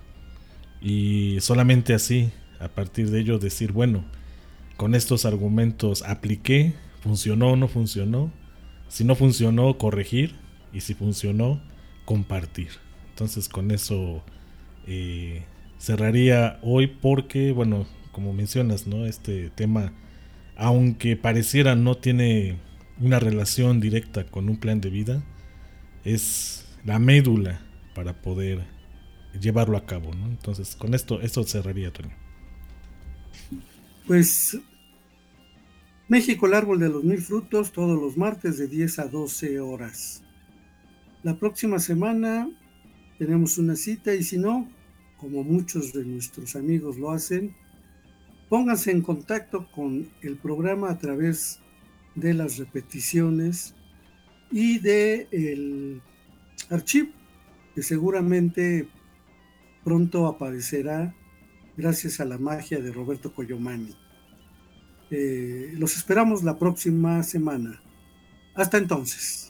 y solamente así, a partir de ello, decir, bueno, con estos argumentos apliqué, funcionó o no funcionó, si no funcionó, corregir, y si funcionó, compartir. Entonces con eso eh, cerraría hoy, porque, bueno, como mencionas, ¿no? Este tema, aunque pareciera no tiene una relación directa con un plan de vida, es la médula para poder llevarlo a cabo, ¿no? Entonces, con esto, esto cerraría, Toño. Pues México, el árbol de los mil frutos, todos los martes de diez a doce horas. La próxima semana tenemos una cita, y si no, como muchos de nuestros amigos lo hacen, pónganse en contacto con el programa a través de las repeticiones y de el archivo, que seguramente pronto aparecerá gracias a la magia de Roberto Coyomani. Eh, los esperamos la próxima semana. Hasta entonces.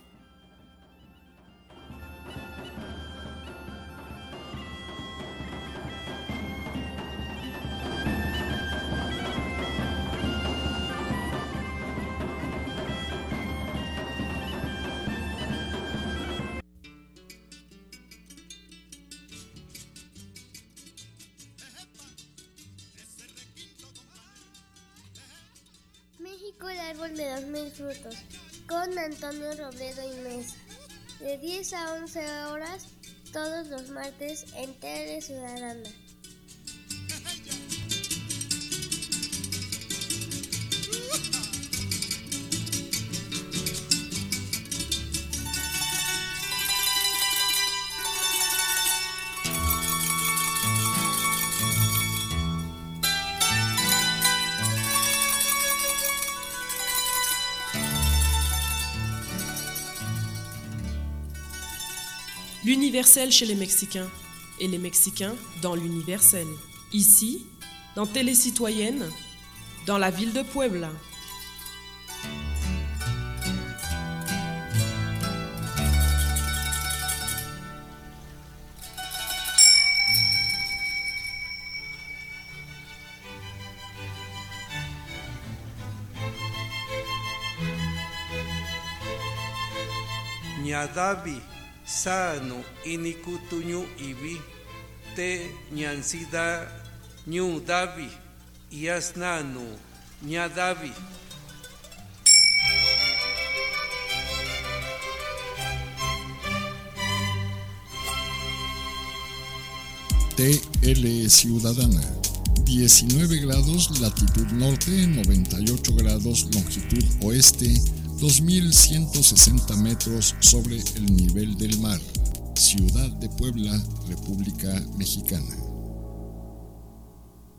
Tengo el árbol de dos mil frutos, con Antonio Robledo y Mesa, de diez a once horas, todos los martes en Tele Ciudadana. L'universel chez les Mexicains et les Mexicains dans l'universel. Ici, dans Télé Citoyenne, dans la ville de Puebla. Ñadavi sano inikutuñu ibi te ñansida ñu davi yasnanu ñadavi. T L Ciudadana, diecinueve grados latitud norte, noventa y ocho grados longitud oeste, dos mil ciento sesenta metros sobre el nivel del mar. Ciudad de Puebla, República Mexicana.